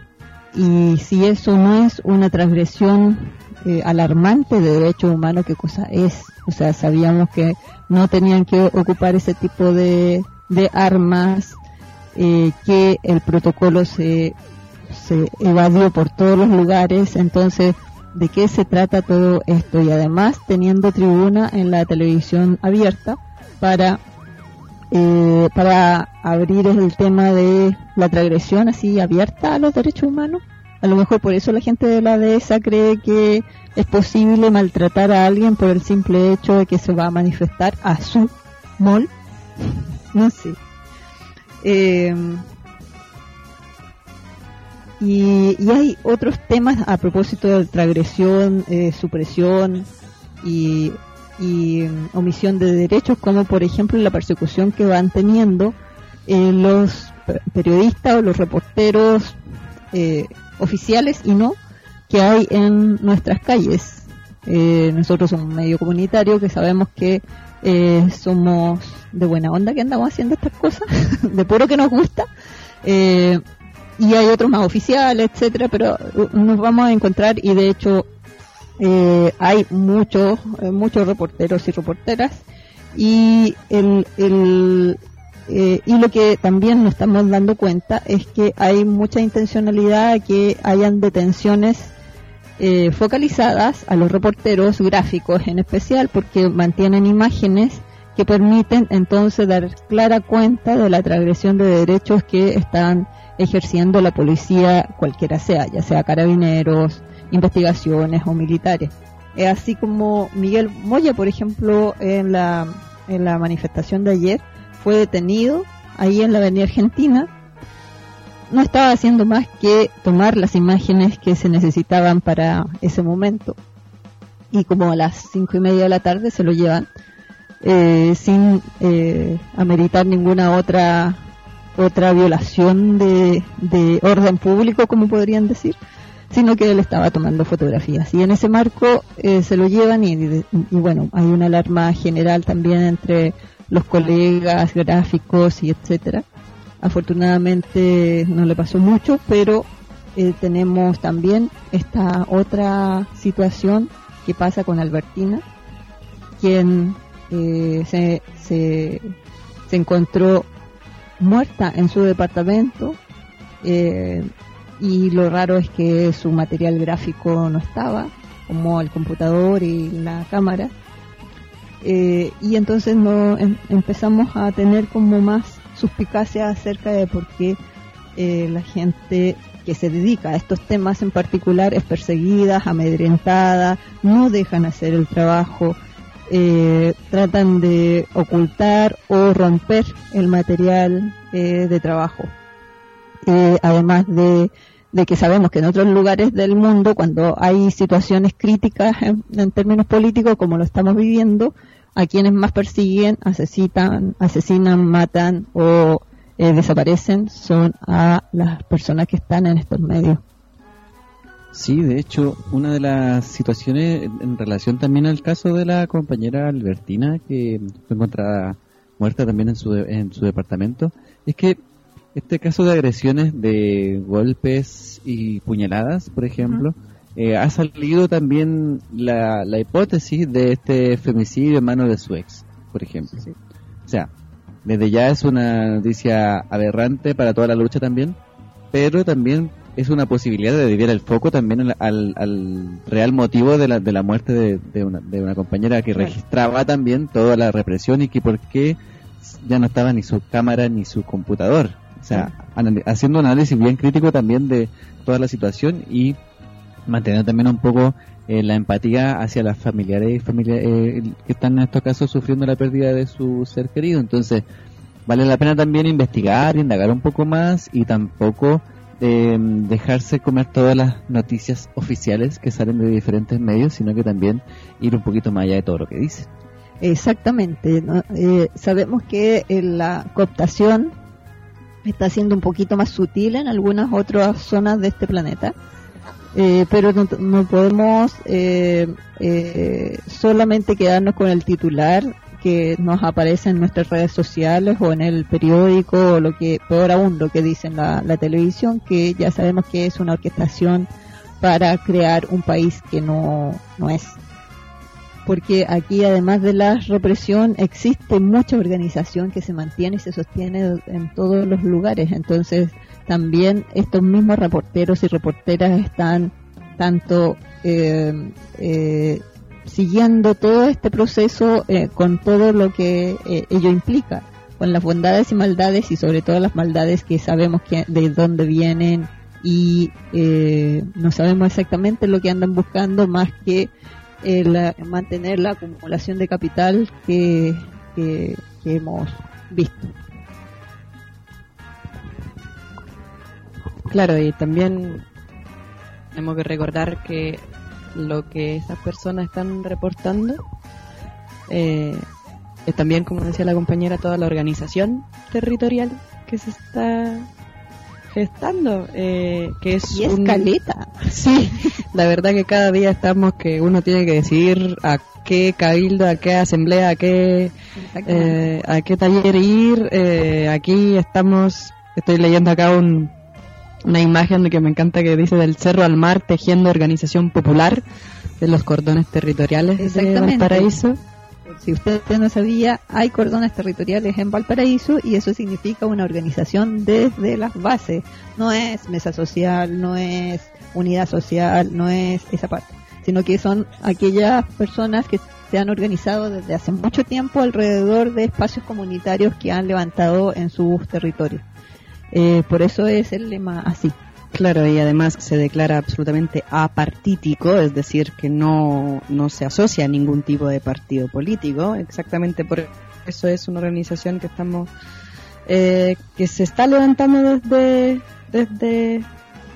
y si eso no es una transgresión eh, alarmante de derechos humanos, ¿qué cosa es? O sea, sabíamos que no tenían que ocupar ese tipo de, de armas, eh, que el protocolo se, se evadió por todos los lugares. Entonces, ¿de qué se trata todo esto? Y además teniendo tribuna en la televisión abierta para eh, para abrir el tema de la transgresión así abierta a los derechos humanos. A lo mejor por eso la gente de la dehesa cree que es posible maltratar a alguien por el simple hecho de que se va a manifestar a su mall. No sé. Eh, y, y hay otros temas a propósito de transgresión, eh, supresión y, y um, omisión de derechos, como por ejemplo la persecución que van teniendo eh, los periodistas o los reporteros eh, oficiales y no, que hay en nuestras calles. Eh, nosotros somos un medio comunitario que sabemos que eh, somos de buena onda, que andamos haciendo estas cosas de puro que nos gusta, eh, y hay otros más oficiales, etcétera, pero nos vamos a encontrar, y de hecho eh, hay muchos eh, muchos reporteros y reporteras, y el, el eh, y lo que también nos estamos dando cuenta es que hay mucha intencionalidad a que hayan detenciones eh, focalizadas a los reporteros gráficos en especial, porque mantienen imágenes que permiten entonces dar clara cuenta de la transgresión de derechos que están ejerciendo la policía, cualquiera sea, ya sea carabineros, investigaciones o militares. Eh, así como Miguel Moya, por ejemplo, en la, en la manifestación de ayer, fue detenido ahí en la Avenida Argentina. No estaba haciendo más que tomar las imágenes que se necesitaban para ese momento. Y como a las cinco y media de la tarde se lo llevan, eh, sin eh, ameritar ninguna otra otra violación de, de orden público, como podrían decir, sino que él estaba tomando fotografías. Y en ese marco eh, se lo llevan y, y, y bueno, hay una alarma general también entre los colegas gráficos y etcétera. Afortunadamente no le pasó mucho, pero eh, tenemos también esta otra situación que pasa con Albertina, quien eh, se, se, se encontró muerta en su departamento, eh, y lo raro es que su material gráfico no estaba, como el computador y la cámara, eh, y entonces no em, empezamos a tener como más suspicacia acerca de por qué eh, la gente que se dedica a estos temas en particular es perseguida, amedrentada, no dejan hacer el trabajo, eh, tratan de ocultar o romper el material eh, de trabajo. Eh, además de, de que sabemos que en otros lugares del mundo, cuando hay situaciones críticas en, en términos políticos, como lo estamos viviendo, a quienes más persiguen, asesinan, asesinan, matan o eh, desaparecen son a las personas que están en estos medios. Sí, de hecho, una de las situaciones en, en relación también al caso de la compañera Albertina, que fue encontrada muerta también en su, en su departamento, es que este caso de agresiones de golpes y puñaladas, por ejemplo, uh-huh. eh, ha salido también la, la hipótesis de este femicidio en manos de su ex, por ejemplo. Sí. O sea, desde ya es una noticia aberrante para toda la lucha también, pero también es una posibilidad de desviar el foco también al, al, al real motivo de la, de la muerte de, de, una, de una compañera que claro. registraba también toda la represión y que por qué ya no estaba ni su cámara ni su computador. O sea, anal- haciendo un análisis bien crítico también de toda la situación y manteniendo también un poco eh, la empatía hacia las familiares y familia, eh, que están en estos casos sufriendo la pérdida de su ser querido. Entonces, vale la pena también investigar, indagar un poco más y tampoco eh, dejarse comer todas las noticias oficiales que salen de diferentes medios, sino que también ir un poquito más allá de todo lo que dicen. Exactamente, ¿no? Eh, sabemos que eh, la cooptación está siendo un poquito más sutil en algunas otras zonas de este planeta, eh, pero no, no podemos eh, eh, solamente quedarnos con el titular que nos aparece en nuestras redes sociales o en el periódico o lo que, peor aún, lo que dice en la, la televisión, que ya sabemos que es una orquestación para crear un país que no, no es. Porque aquí, además de la represión, existe mucha organización que se mantiene y se sostiene en todos los lugares. Entonces, también estos mismos reporteros y reporteras están tanto eh, eh, siguiendo todo este proceso eh, con todo lo que eh, ello implica, con las bondades y maldades y sobre todo las maldades que sabemos que de dónde vienen y eh, no sabemos exactamente lo que andan buscando más que el mantener la acumulación de capital que, que, que hemos visto. Claro, y también tenemos que recordar que lo que esas personas están reportando eh, es también, como decía la compañera, toda la organización territorial que se está gestando, eh, que es y escaleta. Un... Sí, la verdad que cada día estamos que uno tiene que decidir a qué cabildo, a qué asamblea, a qué eh, a qué taller ir. Eh, aquí estamos, estoy leyendo acá un, una imagen de que me encanta que dice: del cerro al mar tejiendo organización popular de los cordones territoriales de Valparaíso. Si usted no sabía, hay cordones territoriales en Valparaíso y eso significa una organización desde las bases. No es mesa social, no es unidad social, no es esa parte, sino que son aquellas personas que se han organizado desde hace mucho tiempo alrededor de espacios comunitarios que han levantado en sus territorios. Eh, por eso es el lema así. Claro, y además se declara absolutamente apartítico, es decir, que no, no se asocia a ningún tipo de partido político. Exactamente por eso es una organización que estamos, eh, que se está levantando desde, desde el,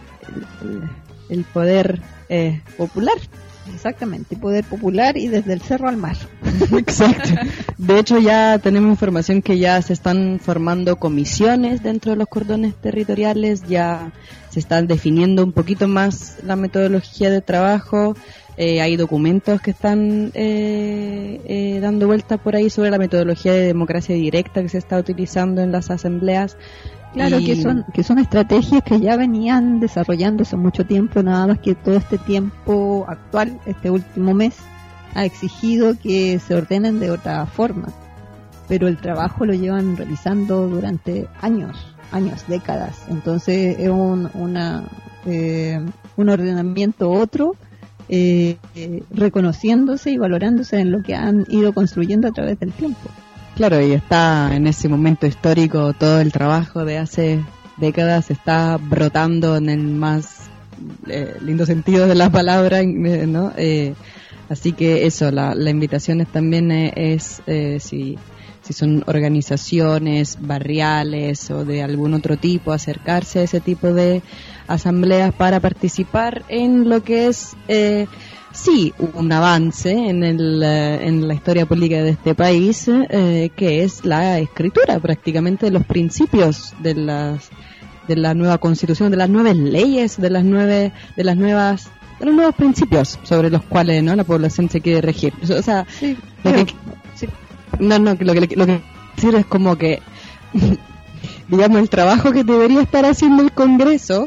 el poder eh, popular. Exactamente, poder popular y desde el cerro al mar. Exacto. De hecho, ya tenemos información que ya se están formando comisiones dentro de los cordones territoriales, ya se están definiendo un poquito más la metodología de trabajo. Eh, hay documentos que están eh, eh, dando vueltas por ahí sobre la metodología de democracia directa que se está utilizando en las asambleas. Claro, y... que son que son estrategias que ya venían desarrollándose mucho tiempo, nada más que todo este tiempo actual, este último mes, ha exigido que se ordenen de otra forma. Pero el trabajo lo llevan realizando durante años, años, décadas. Entonces es un, una, eh, un ordenamiento otro, eh, eh, reconociéndose y valorándose en lo que han ido construyendo a través del tiempo. Claro, y está en ese momento histórico todo el trabajo de hace décadas está brotando en el más eh, lindo sentido de la palabra, ¿no? Eh, así que eso, la, la invitación es también eh, es eh, si si son organizaciones barriales o de algún otro tipo, acercarse a ese tipo de asambleas para participar en lo que es eh, sí, un avance en, el, en la historia política de este país, eh, que es la escritura prácticamente de los principios de las de la nueva constitución, de las nuevas leyes, de las nueve, de las nuevas, de los nuevos principios sobre los cuales, ¿no?, la población se quiere regir. O sea, sí, lo que, sí. no, no, lo que lo que decir es como que, digamos, el trabajo que debería estar haciendo el Congreso.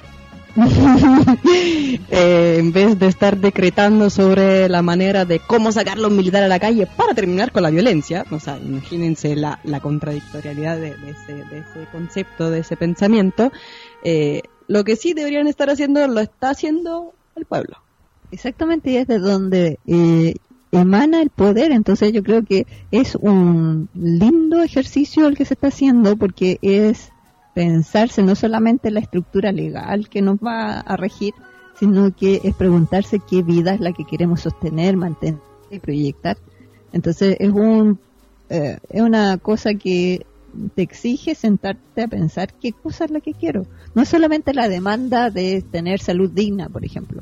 eh, en vez de estar decretando sobre la manera de cómo sacar a los militares a la calle para terminar con la violencia, o sea, imagínense la, la contradictorialidad de, de, ese, de ese concepto, de ese pensamiento. Eh, lo que sí deberían estar haciendo lo está haciendo el pueblo. Exactamente, y es de donde eh, emana el poder. Entonces yo creo que es un lindo ejercicio el que se está haciendo, porque es pensarse no solamente en la estructura legal que nos va a regir, sino que es preguntarse qué vida es la que queremos sostener, mantener y proyectar. Entonces es un eh, es una cosa que te exige sentarte a pensar qué cosa es la que quiero. No es solamente la demanda de tener salud digna, por ejemplo.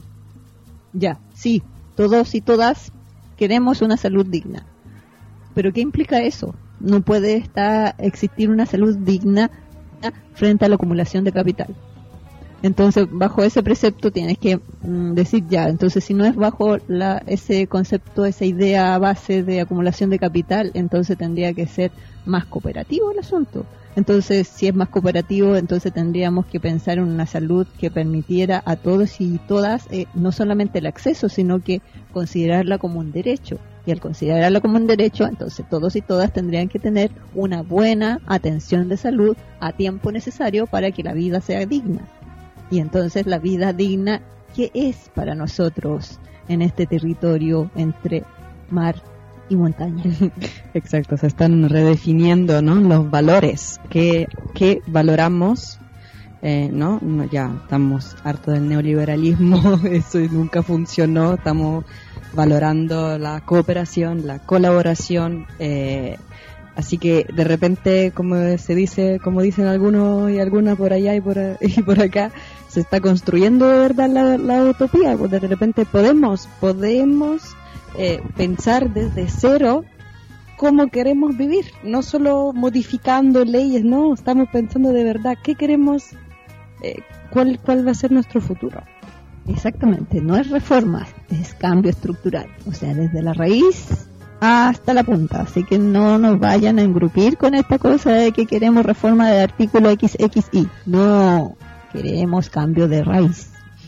Ya, sí, todos y todas queremos una salud digna. Pero ¿qué implica eso? No puede estar existir una salud digna frente a la acumulación de capital. Entonces, bajo ese precepto tienes que mm, decir ya, entonces si no es bajo la, ese concepto, esa idea base de acumulación de capital, entonces tendría que ser más cooperativo el asunto. Entonces, si es más cooperativo, entonces tendríamos que pensar en una salud que permitiera a todos y todas, eh, no solamente el acceso, sino que considerarla como un derecho. Y al considerarla como un derecho, entonces todos y todas tendrían que tener una buena atención de salud a tiempo necesario para que la vida sea digna. Y entonces la vida digna, ¿qué es para nosotros en este territorio entre mar y montaña? Exacto, se están redefiniendo, ¿no?, los valores que, que valoramos. Eh, ¿no? no ya estamos hartos del neoliberalismo, eso nunca funcionó. Estamos valorando la cooperación, la colaboración, eh, así que de repente, como se dice, como dicen algunos y algunas por allá y por, y por acá, se está construyendo de verdad la, la utopía. Pues de repente podemos podemos eh, pensar desde cero cómo queremos vivir, no solo modificando leyes, no, estamos pensando de verdad qué queremos, eh, cuál cuál va a ser nuestro futuro. Exactamente, no es reforma, es cambio estructural, o sea, desde la raíz hasta la punta. Así que no nos vayan a engrupir con esta cosa de que queremos reforma del artículo equis equis i. No, queremos cambio de raíz.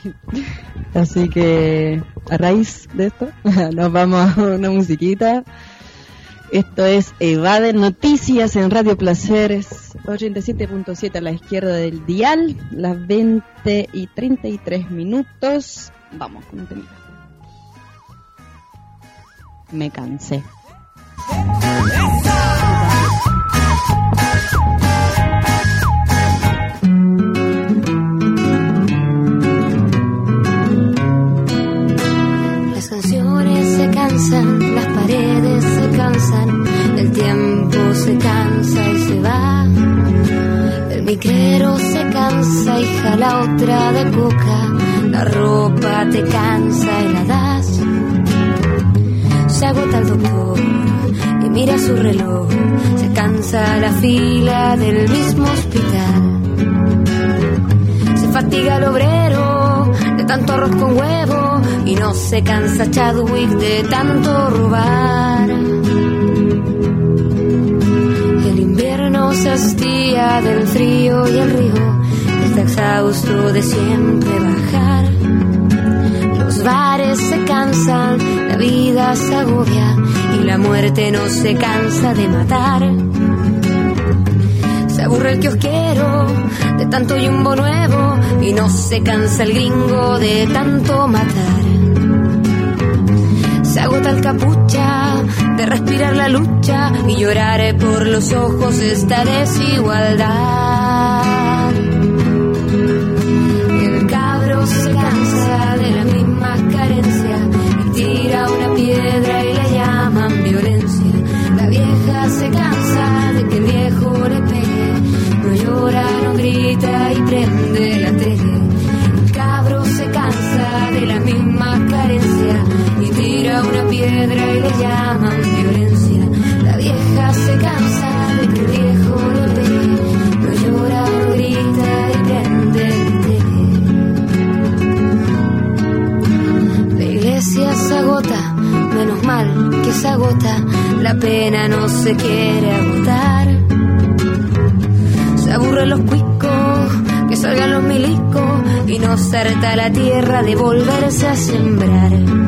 Así que a raíz de esto nos vamos a una musiquita Esto es Evade Noticias en Radio Placeres, ochenta y siete punto siete a la izquierda del dial, las veinte y treinta y tres minutos. Vamos con un temita. Me cansé. Las canciones se cansan, las paredes se cansan, el tiempo se cansa y se va. El micrero se cansa y jala otra de coca, la ropa te cansa y la das. Se agota el doctor y mira su reloj, se cansa la fila del mismo hospital. Se fatiga el obrero de tanto arroz con huevo y no se cansa Chadwick de tanto robar. El invierno se hastía del frío y el río está exhausto de siempre bajar. Los bares se cansan, la vida se agobia y la muerte no se cansa de matar. Se aburre el kiosquero de tanto yumbo nuevo y no se cansa el gringo de tanto matar. Se agota el capucha de respirar la lucha y llorar por los ojos esta desigualdad. El cabro se cansa de la misma carencia y tira una piedra y la llaman violencia. La vieja se cansa de que el viejo le pegue, no llora, no grita y prende la tele. El cabro se cansa de la misma carencia y tira una piedra y le llaman violencia. La vieja se cansa de que el viejo le pegue, no llora, no grita y prende la tele. La iglesia se agota, menos mal que se agota, la pena no se quiere agotar. Se aburren los cuicos, que salgan los milicos y no se harta la tierra de volverse a sembrar.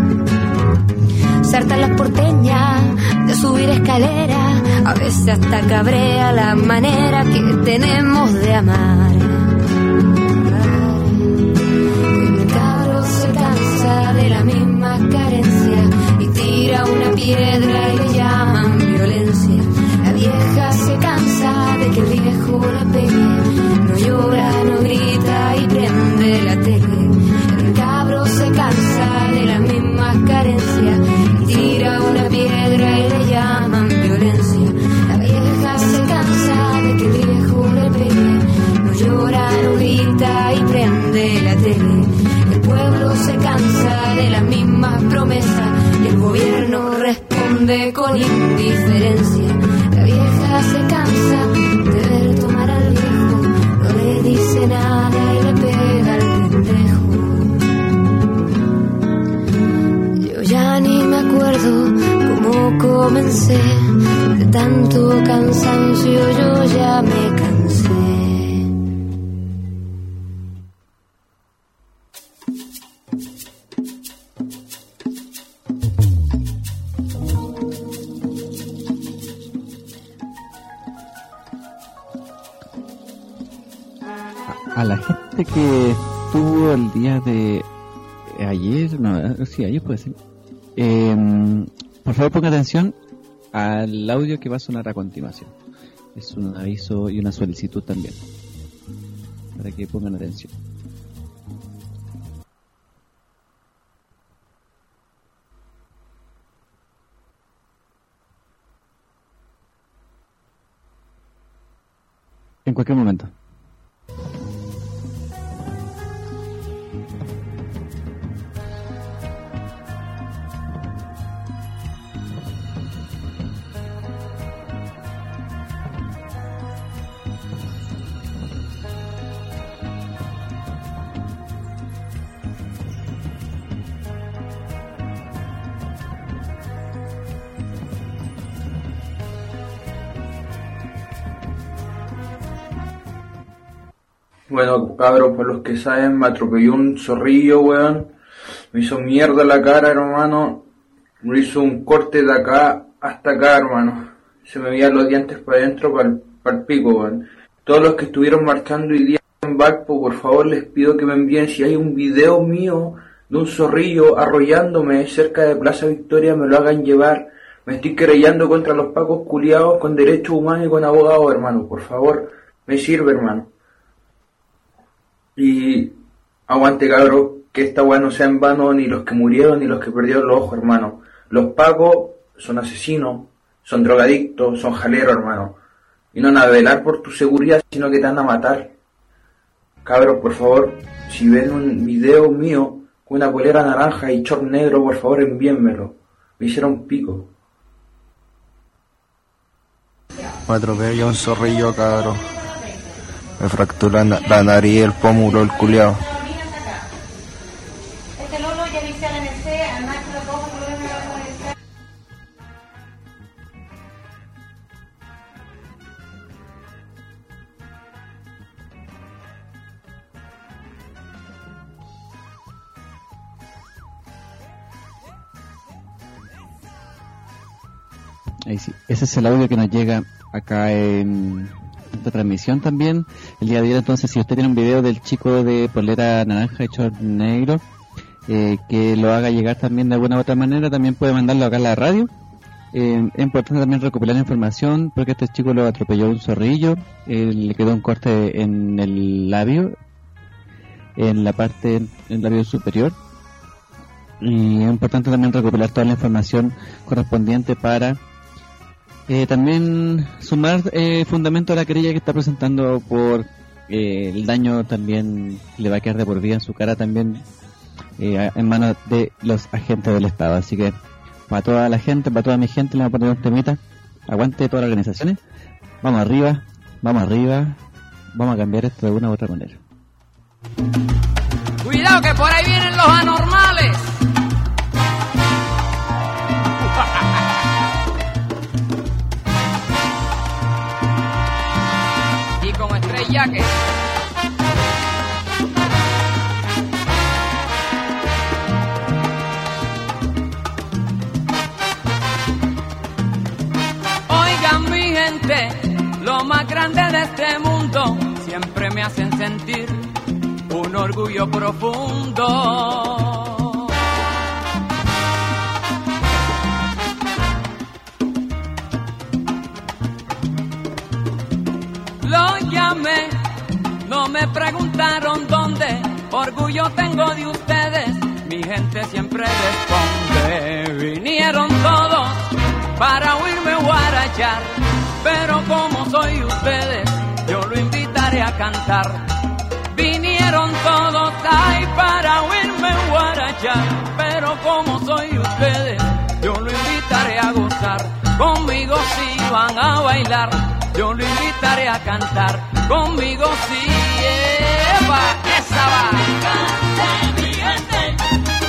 Se hartan las porteñas de subir escalera, a veces hasta cabrea la manera que tenemos de amar. El cabro se cansa de la misma carencia y tira una piedra y le llaman violencia. La vieja se cansa de que el viejo le pegue, no llora, no grita y prende la tele. El cabro se cansa de la misma carencia y tira una piedra y le llaman violencia. La vieja se cansa de que el viejo le pegue, no llora, no grita y prende la tele. El pueblo se cansa de las mismas promesas y el gobierno responde con indiferencia. La vieja se cansa de ver tomar al viejo, no le dice nada y le pega al pendejo. Yo ya ni me acuerdo cómo comencé, de tanto cansancio yo ya me cansé. A la gente que estuvo el día de ayer, no, sí, ayer puede ser, eh, por favor ponga atención al audio que va a sonar a continuación. Es un aviso y una solicitud también, para que pongan atención. En cualquier momento. Bueno, cabros, por los que saben, me atropelló un zorrillo, weón. Me hizo mierda la cara, hermano. Me hizo un corte de acá hasta acá, hermano. Se me veían los dientes para adentro, para el pico, weón. Todos los que estuvieron marchando hoy día en Valpo, por favor les pido que me envíen, si hay un video mío de un zorrillo arrollándome cerca de Plaza Victoria, me lo hagan llevar. Me estoy querellando contra los pacos culiados con derechos humanos y con abogados, hermano. Por favor, me sirve, hermano. Y aguante, cabrón, que esta weá no sea en vano, ni los que murieron, ni los que perdieron los ojos, hermano. Los pacos son asesinos, son drogadictos, son jaleros, hermano. Y no van a velar por tu seguridad, sino que te van a matar. Cabros, por favor, si ven un video mío con una polera naranja y short negro, por favor envíenmelo. Me hicieron pico. Me atropelló un zorrillo, cabrón. Me fracturó la, la nariz, el pómulo, el culiao. Este lolo ya dice al N C, además que lo cojo, por lo menos lo voy a decir. Ahí sí. Ese es el audio que nos llega acá en esta transmisión también. El día de ayer, entonces, si usted tiene un video del chico de polera naranja y short negro, eh, que lo haga llegar también de alguna u otra manera, también puede mandarlo acá a la radio. Eh, es importante también recopilar la información porque este chico lo atropelló un zorrillo, eh, le quedó un corte en el labio, en la parte, en el labio superior. Y es importante también recopilar toda la información correspondiente para Eh, también sumar eh, fundamento a la querella que está presentando por eh, el daño también que le va a quedar de por vida en su cara también eh, en manos de los agentes del Estado. Así que para toda la gente, para toda mi gente, le vamos a poner un temita. Aguante todas las organizaciones. Vamos arriba, vamos arriba. Vamos a cambiar esto de una u otra manera. Cuidado que por ahí vienen los anormales. Que oigan mi gente, lo más grande de este mundo siempre me hacen sentir un orgullo profundo. Lo llamé, no me preguntaron dónde, orgullo tengo de ustedes, mi gente siempre responde. Vinieron todos para oírme guarachar, pero como soy ustedes, yo lo invitaré a cantar. Vinieron todos ahí para oírme guarachar, pero como soy ustedes, yo lo invitaré a gozar. Conmigo si van a bailar, yo lo invitaré a cantar, conmigo sí, eva, esa va. Que cante mi gente,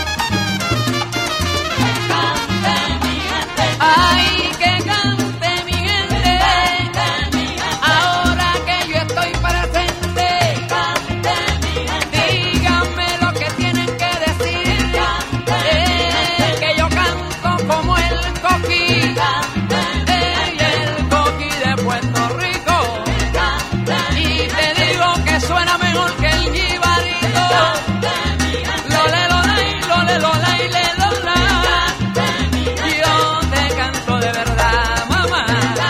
que cante mi gente, ay, que cante mi gente, cante mi gente. Ahora que yo estoy presente, que cante mi gente. Díganme lo que tienen que decir, cante eh, que yo canto como el coquí, cante eh, el coquí de Puerto Rico. Y te digo que suena mejor que el jibarito. Lole, lole, lole, lole, le, lola. Yo te canto de verdad, mamá.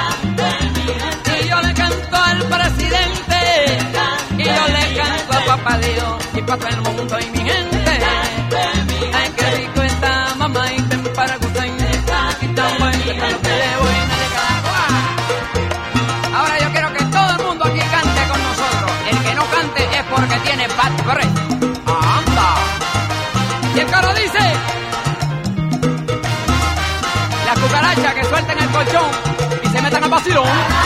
Y yo le canto al presidente. Y yo le canto a papá Dios y para todo el mundo y mi gente. Ay, qué rico está, mamá, y ten para gustar. Y tan bueno que está lo que le voy a ahora yo quiero que todo el mundo aquí cante con nosotros. El que no cante es porque tiene bad breath. ¡Anda! Y el coro dice: las cucarachas que suelten el colchón y se metan a vacilón.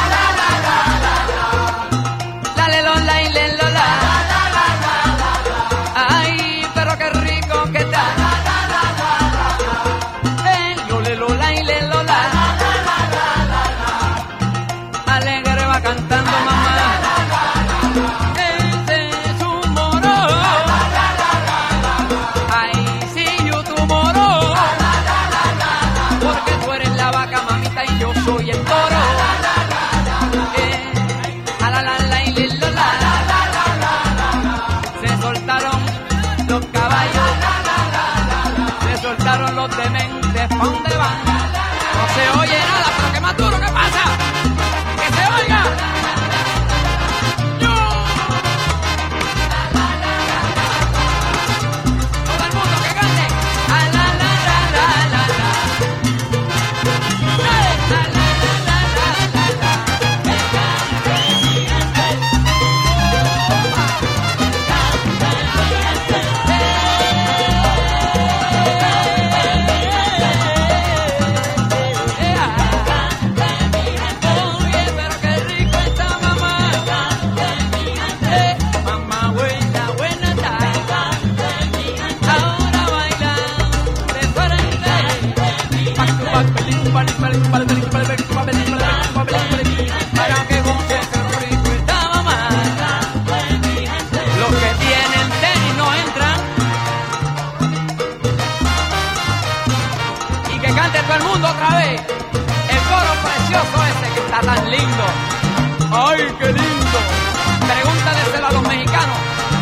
La le lo la y le lo la. Ay, pero qué rico que está. El yo le lo la y le lo la. Alegre va cantando mamá. Ese es un moro. Ay, sí, yo tu moro. Porque tú eres la vaca, mamita caballo. Se soltaron los dementes, ¿pa' dónde van? No se oye nada, pero que más duro, ¿qué pasa? ¡Que se oiga! ¡Yo! Todo el mundo que cante. ¡A la la la la la la! ¡Eh! ¡La la la la la la la! ¡Que cante mi gente! Para que goce el rico esta mamá. Los que tienen tenis no entran. Y que cante todo el mundo otra vez el coro precioso ese que está tan lindo. ¡Ay, qué lindo! Pregúntale a los mexicanos.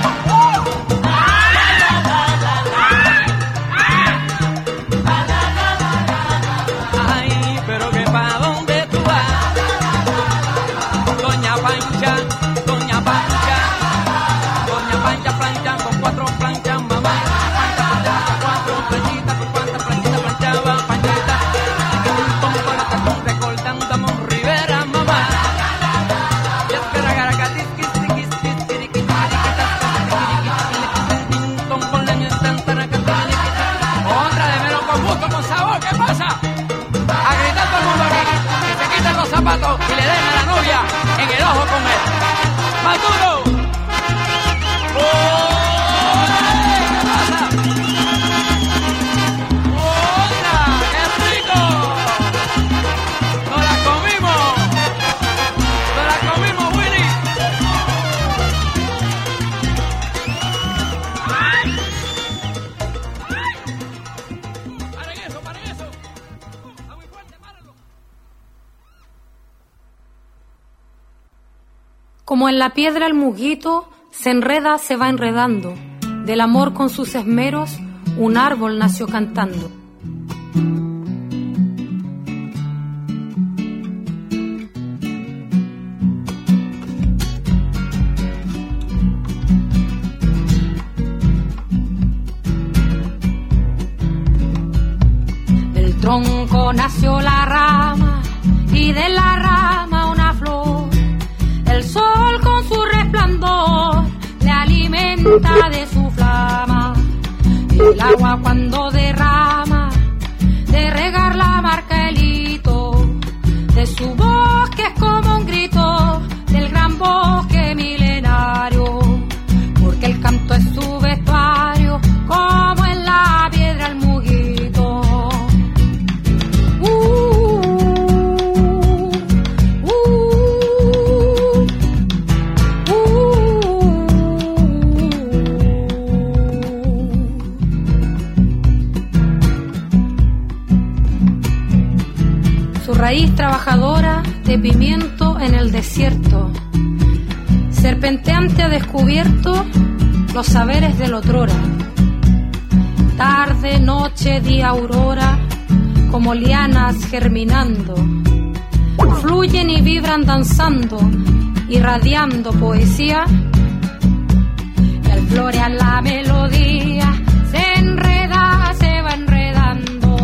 Ay, pero que pa' dónde tú vas, Doña Pancha, Doña Pancha, Doña Pancha plancha con cuatro planchas, mamá. Pancha plancha con cuatro planchitas, con cuántas planchitas planchaba, Panchita. Que un tombo la tacón recortando a Mon Rivera, mamá. Y es que la garacatis, kis, kis, kis, kis, kis, kis, otra de menos con gusto, con sabor, ¿qué pasa? A gritar todo el mundo aquí, que se quiten los zapatos y le den a la novia en el ojo con él. ¡Más duro! ¡Ole! ¿Qué pasa? ¡Otra! ¡Qué rico! ¡Nos la comimos! ¡Nos la comimos, Willy! ¡Ay! ¡Paren eso, paren eso! ¡Está muy fuerte, párenlo! Como en la piedra el musguito se enreda, se va enredando. Del amor con sus esmeros, un árbol nació cantando. Del tronco nació la rama y de la rama una flor. El sol con su resplandor le alimenta de su flama. El agua cuando derrama, de regar la marca el hito de su bosque es como un grito del gran bosque milenario. Porque el canto es su vestuario, como en la piedra el muguito. Uh, raíz trabajadora de pimiento en el desierto, serpenteante ha descubierto los saberes del otrora. Tarde, noche, día, aurora, como lianas germinando, fluyen y vibran danzando, irradiando poesía, y al florear la melodía se enreda, se va enredando.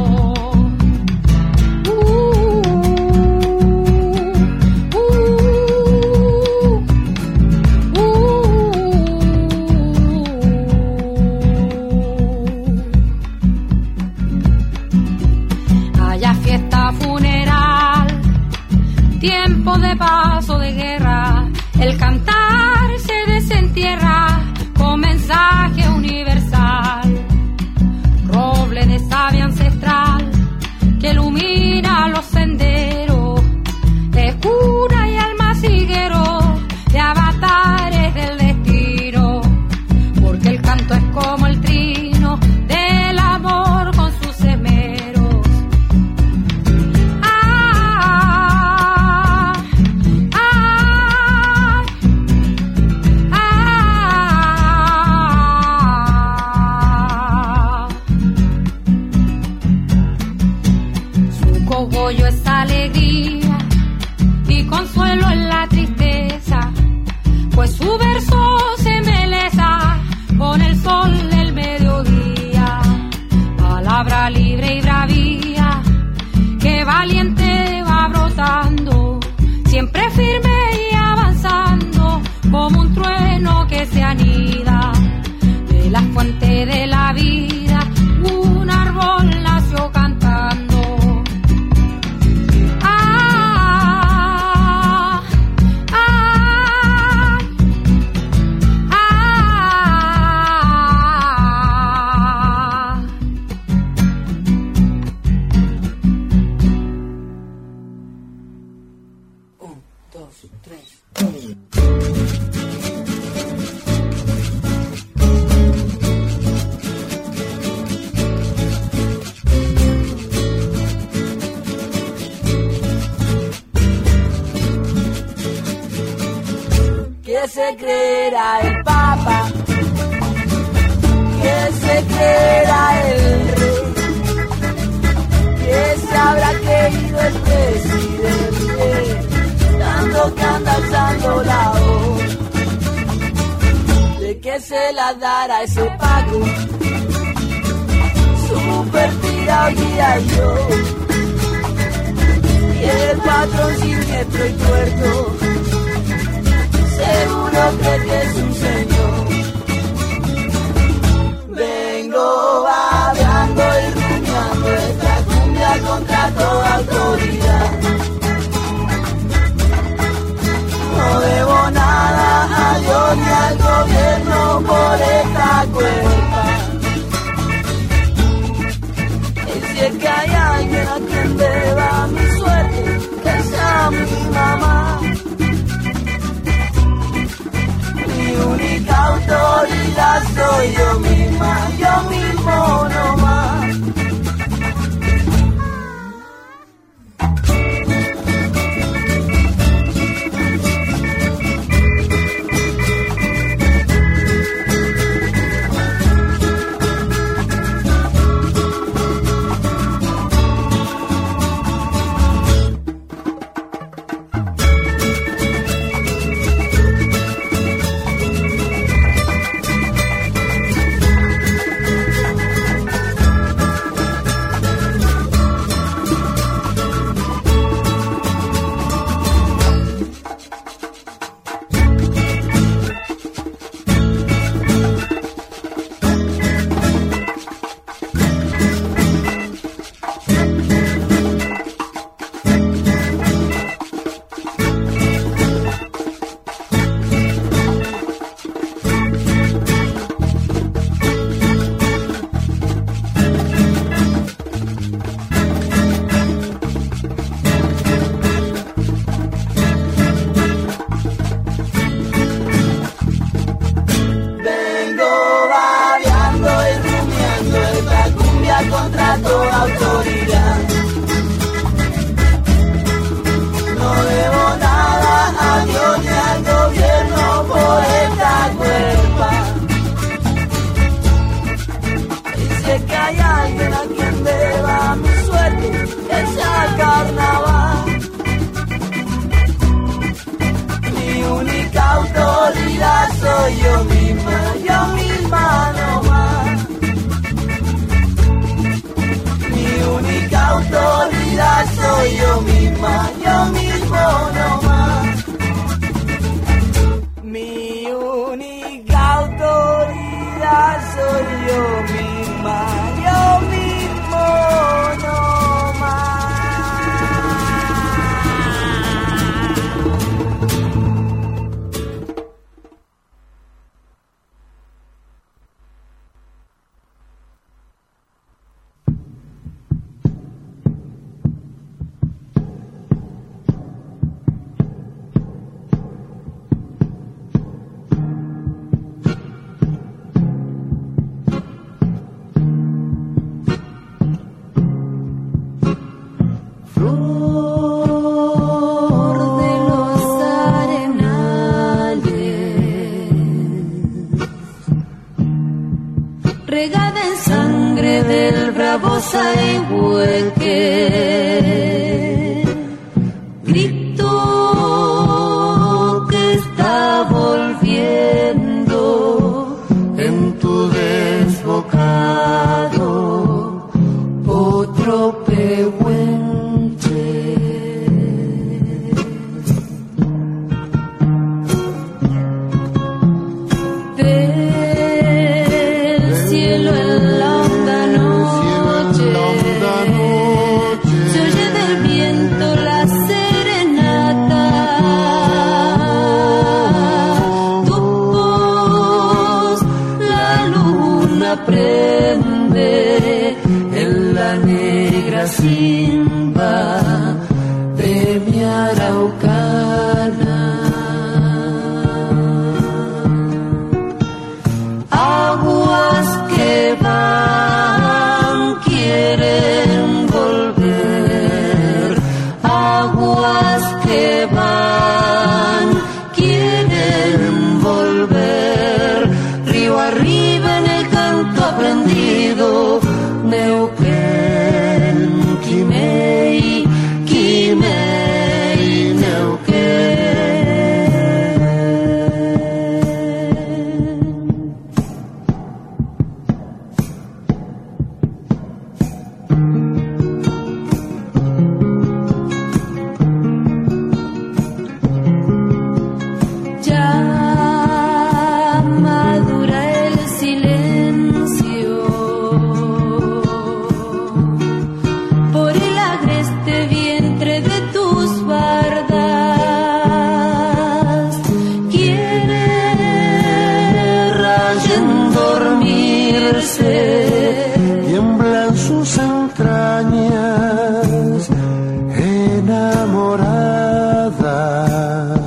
Tiempo de paso de guerra, el cantar se desentierra con mensaje universal. Roble de savia ancestral que ilumina los senderos de cura y almaciguero de avatares del destino. Porque el canto es como el trino del amor con sus esmeros. sol del mediodía, palabra libre y bravía, que valiente va brotando, siempre firme y avanzando, como un trueno que se anida de la fuente de la vida, un árbol nació cantando. Ah, ah, ah. Un, dos, tres. Que se creerá el Papa, que se creerá el rey, que se habrá creído el presidente, tanto que anda alzando la voz, de que se la dará ese Paco, super tirado guía yo, y el patrón siniestro y tuerto, seguro cree que es un señor. Vengo babeando y rumiando esta cumbia contra toda autoridad. No debo nada a Dios ni al gobierno por esta culpa. Y si es que hay alguien a quien deba mi suerte, que sea mi mamá. Mi única autoridad soy yo misma, yo mismo no más. Grito que está volviendo en tu dedo. luna prende en la negra simba de mi Araucana. Aguas que van quieren volver, aguas que van quieren volver, río arriba en el canto aprendido, Neuquén, Quimei, Quimei, Neuquén. Ya madura el silencio por el agreste vientre de tus bardas. Quiere rayen dormirse, tiemblan sus entrañas enamoradas.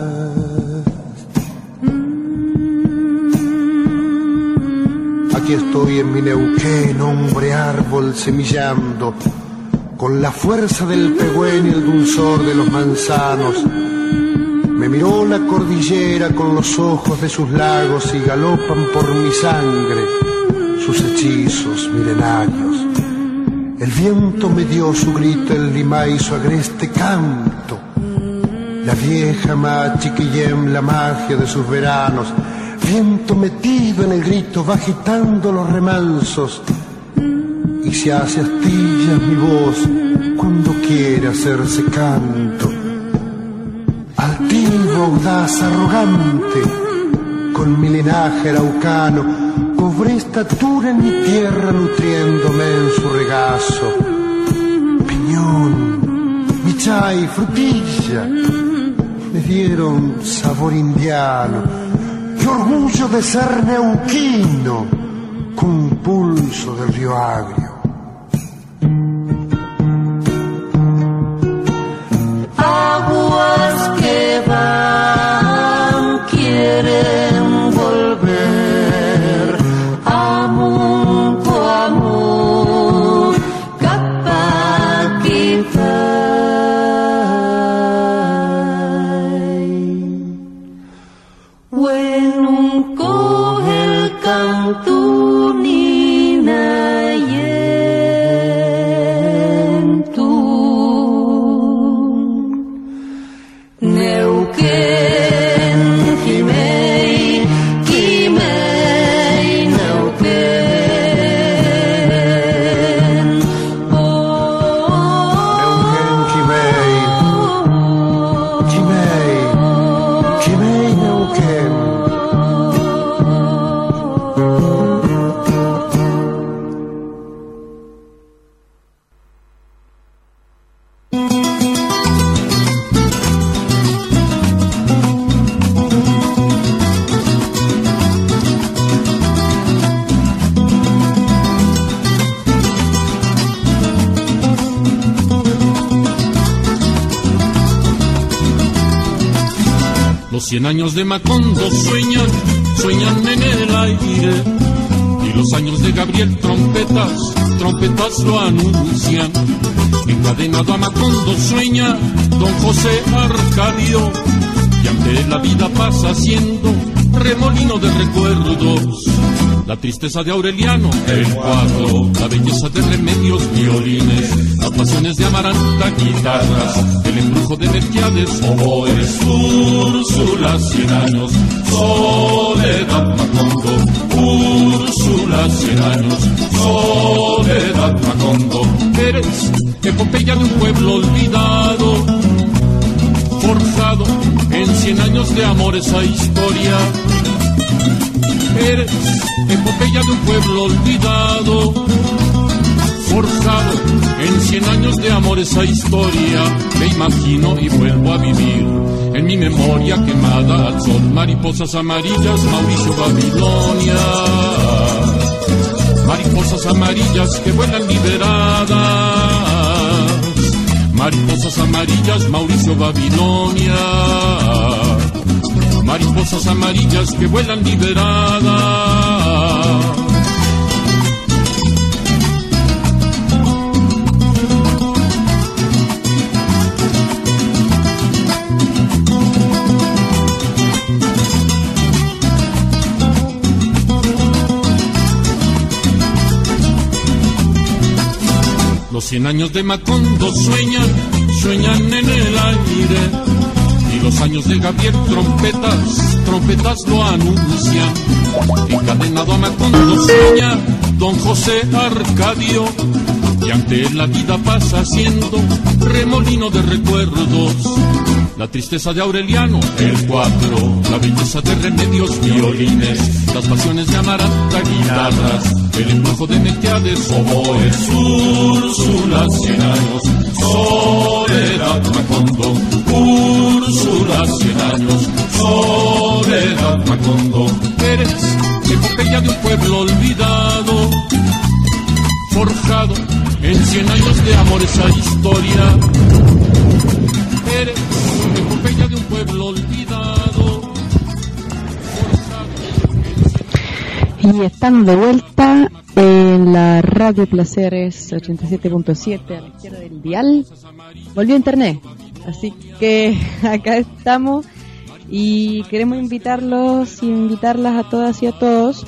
Aquí estoy en mi Neuquén, hombre árbol semillando, con la fuerza del pehuen y el dulzor de los manzanos. Me miró la cordillera con los ojos de sus lagos y galopan por mi sangre sus hechizos milenarios. El viento me dio su grito, el limay su agreste canto. La vieja Machiquillem, la magia de sus veranos. Viento metido en el grito, va agitando los remansos y se hace astillas mi voz cuando quiere hacerse canto. Altivo, audaz, arrogante, con mi linaje araucano, cobré estatura en mi tierra nutriéndome en su regazo. Piñón, michay, frutilla, me dieron sabor indiano. ¡Qué orgullo de ser neuquino con un pulso del río Agrio! Aguas que van quieren volver, amunto amun, Capaquita. When coge el canto nina yentu Neuquén, Quimei, Quimei, Neuquén. Neuquén, Quimei, Quimei, Quimei, Neuquén. Los cien años de Macondo sueñan, sueñan en el aire. Y los años de Gabriel trompetas, trompetas lo anuncian. Encadenado a Macondo sueña don José Arcadio. Y ante la vida pasa siendo remolino de recuerdos. La tristeza de Aureliano, el cuadro, la belleza de Remedios, violines, las pasiones de Amaranta, guitarras, el embrujo de Melquiades, oboes, Úrsula, cien años, Soledad Macondo, Úrsula, cien años, Soledad Macondo. Eres epopeya de un pueblo olvidado, forjado en cien años de amor esa historia. Eres epopeya de un pueblo olvidado, forjado en cien años de amor esa historia. Me imagino y vuelvo a vivir en mi memoria quemada al sol. Mariposas amarillas, Mauricio Babilonia. amarillas que vuelan liberadas. Mariposas amarillas, Mauricio Babilonia. Mariposas amarillas que vuelan liberadas. Los cien años de Macondo sueñan, sueñan en el aire. Y los años de Gabriel trompetas, trompetas lo anuncian. Encadenado a Macondo sueña don José Arcadio. Y ante él la vida pasa siendo remolino de recuerdos. La tristeza de Aureliano, el cuatro. La belleza de Remedios, violines. Las pasiones de Amaranta, guitarras. El embrujo de Melquiades, oboes. Úrsula, cien años. Soledad, Macondo. Úrsula, cien años. Soledad, Macondo. Eres epopeya de un pueblo olvidado, forjado en cien años de amor esa historia. Eres epopeya de un pueblo olvidado, forjado en... Y estamos de vuelta en la Radio Placeres ochenta y siete punto siete a la izquierda del dial. Volvió internet, así que acá estamos y queremos invitarlos y invitarlas a todas y a todos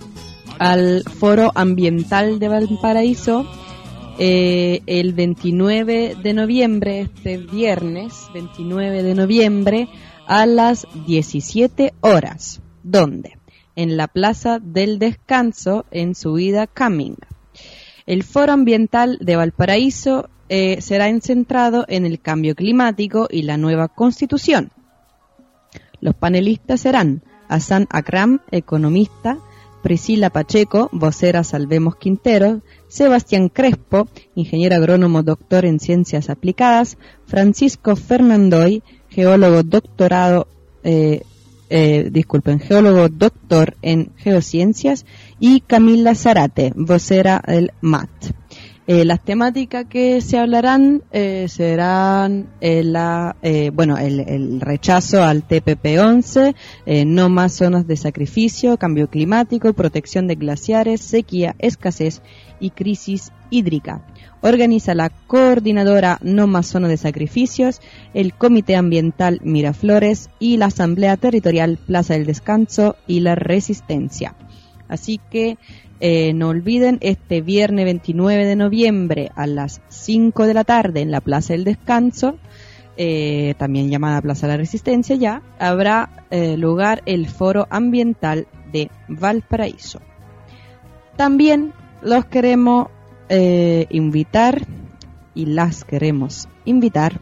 al Foro Ambiental de Valparaíso eh, el veintinueve de noviembre, este viernes veintinueve de noviembre a las diecisiete horas. ¿Dónde? En la Plaza del Descanso, en Subida Cumming. El Foro Ambiental de Valparaíso eh, será centrado en el cambio climático y la nueva Constitución. Los panelistas serán Hassan Akram, economista, Priscila Pacheco, vocera Salvemos Quintero, Sebastián Crespo, ingeniero agrónomo doctor en ciencias aplicadas, Francisco Fernandoy, geólogo doctorado, eh, eh, disculpen, geólogo doctor en geociencias, y Camila Zarate, vocera del M A T. Eh, las temáticas que se hablarán eh, serán eh, la, eh, bueno, el, el rechazo al T P P once, eh, no más zonas de sacrificio, cambio climático, protección de glaciares, sequía, escasez y crisis hídrica. Organiza la coordinadora No Más Zona de Sacrificios, el Comité Ambiental Miraflores y la Asamblea Territorial Plaza del Descanso y la Resistencia. Así que eh, no olviden, este viernes veintinueve de noviembre a las cinco de la tarde en la Plaza del Descanso, eh, también llamada Plaza de la Resistencia ya, habrá eh, lugar el Foro Ambiental de Valparaíso. También los queremos eh, invitar y las queremos invitar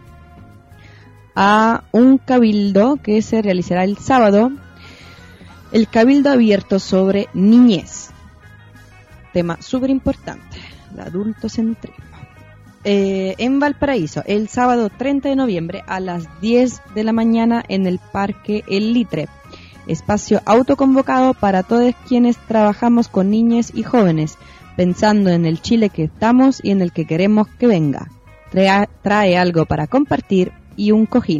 a un cabildo que se realizará el sábado, el cabildo abierto sobre niñez. Tema súper importante, el adultocentrismo. Eh, en Valparaíso, el sábado treinta de noviembre a las diez de la mañana en el Parque El Litre. Espacio autoconvocado para todos quienes trabajamos con niñas y jóvenes, pensando en el Chile que estamos y en el que queremos que venga. Trae, trae algo para compartir y un cojín,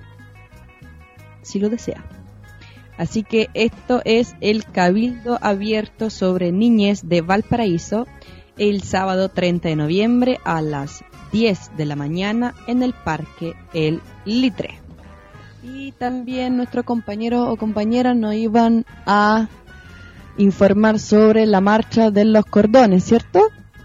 si lo desea. Así que esto es el Cabildo Abierto sobre Niñez de Valparaíso, el sábado treinta de noviembre a las diez de la mañana en el Parque El Litre. Y también nuestros compañeros o compañeras nos iban a informar sobre la marcha de los cordones, ¿cierto?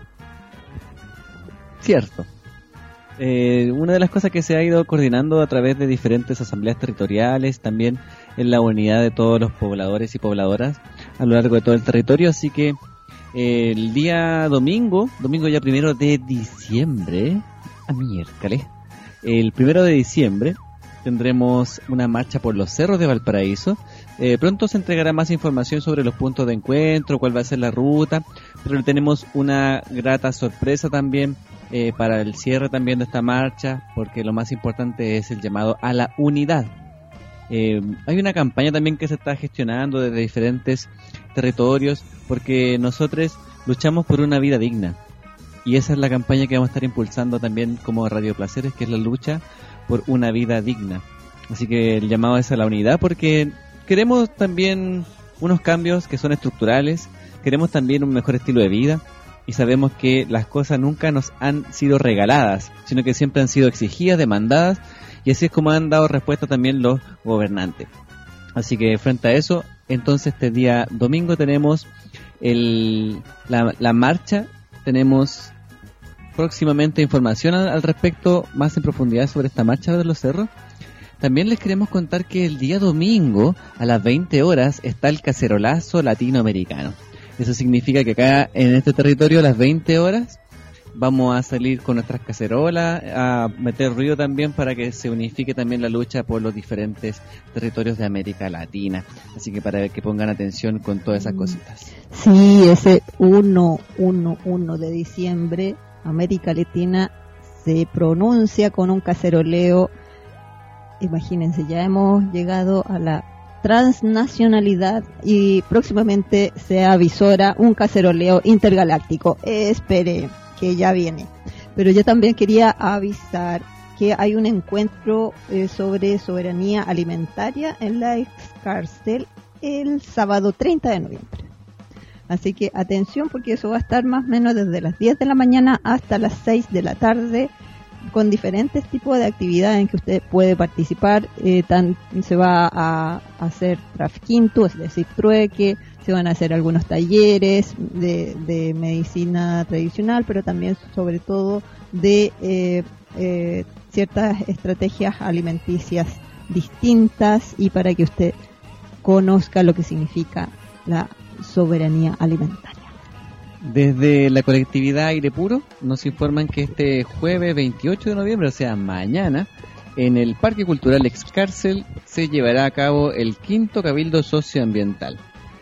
Cierto. Eh, una de las cosas que se ha ido coordinando a través de diferentes asambleas territoriales, también en la unidad de todos los pobladores y pobladoras a lo largo de todo el territorio, así que eh, el día domingo, domingo ya primero de diciembre, a miércoles, el primero de diciembre tendremos una marcha por los cerros de Valparaíso. Eh, pronto se entregará más información sobre los puntos de encuentro, cuál va a ser la ruta, pero tenemos una grata sorpresa también eh, para el cierre también de esta marcha, porque lo más importante es el llamado a la unidad. Eh, hay una campaña también que se está gestionando desde diferentes territorios, porque nosotros luchamos por una vida digna. Y esa es la campaña que vamos a estar impulsando también como Radio Placeres, que es la lucha por una vida digna. Así que el llamado es a la unidad, porque queremos también unos cambios que son estructurales, queremos también un mejor estilo de vida, y sabemos que las cosas nunca nos han sido regaladas, sino que siempre han sido exigidas, demandadas, y así es como han dado respuesta también los gobernantes. Así que frente a eso, entonces este día domingo tenemos el, la, la marcha, tenemos próximamente información al, al respecto, más en profundidad sobre esta marcha de los cerros. También les queremos contar que el día domingo a las veinte horas está el cacerolazo latinoamericano. Eso significa que acá en este territorio a las veinte horas vamos a salir con nuestras cacerolas, a meter ruido también para que se unifique también la lucha por los diferentes territorios de América Latina. Así que para que pongan atención con todas esas cositas. Sí, ese uno, uno, uno de diciembre, América Latina se pronuncia con un caceroleo. Imagínense, ya hemos llegado a la transnacionalidad y próximamente se avisora un caceroleo intergaláctico. Espere, que ya viene. Pero yo también quería avisar que hay un encuentro eh, sobre soberanía alimentaria en la Excárcel el sábado treinta de noviembre. Así que atención, porque eso va a estar más o menos desde las diez de la mañana hasta las seis de la tarde, con diferentes tipos de actividades en que usted puede participar. Eh, tan, se va a hacer trafquinto, es decir, trueque, se van a hacer algunos talleres de, de medicina tradicional, pero también sobre todo de eh, eh, ciertas estrategias alimenticias distintas, y para que usted conozca lo que significa la soberanía alimentaria. Desde la colectividad Aire Puro nos informan que este jueves veintiocho de noviembre, o sea mañana, en el Parque Cultural Excárcel se llevará a cabo el quinto Cabildo Socioambiental.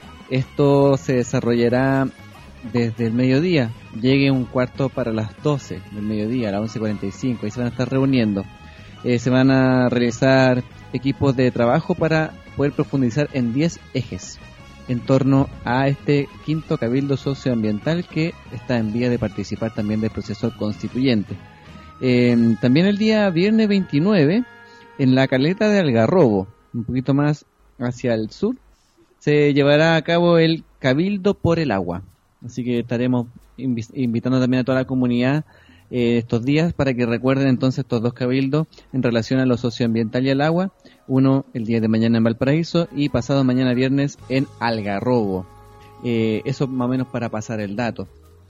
Esto se desarrollará desde el mediodía, llegue un cuarto para las doce del mediodía, a las once cuarenta y cinco, y se van a estar reuniendo. Eh, se van a realizar equipos de trabajo para poder profundizar en diez ejes en torno a este quinto Cabildo Socioambiental, que está en vía de participar también del proceso constituyente. Eh, también el día viernes veintinueve, en la caleta de Algarrobo, un poquito más hacia el sur, se llevará a cabo el Cabildo por el Agua. Así que estaremos invi- invitando también a toda la comunidad eh, estos días para que recuerden entonces estos dos cabildos en relación a lo socioambiental y al agua. Uno el día de mañana en Valparaíso y pasado mañana viernes en Algarrobo. Eh, eso más o menos para pasar el dato.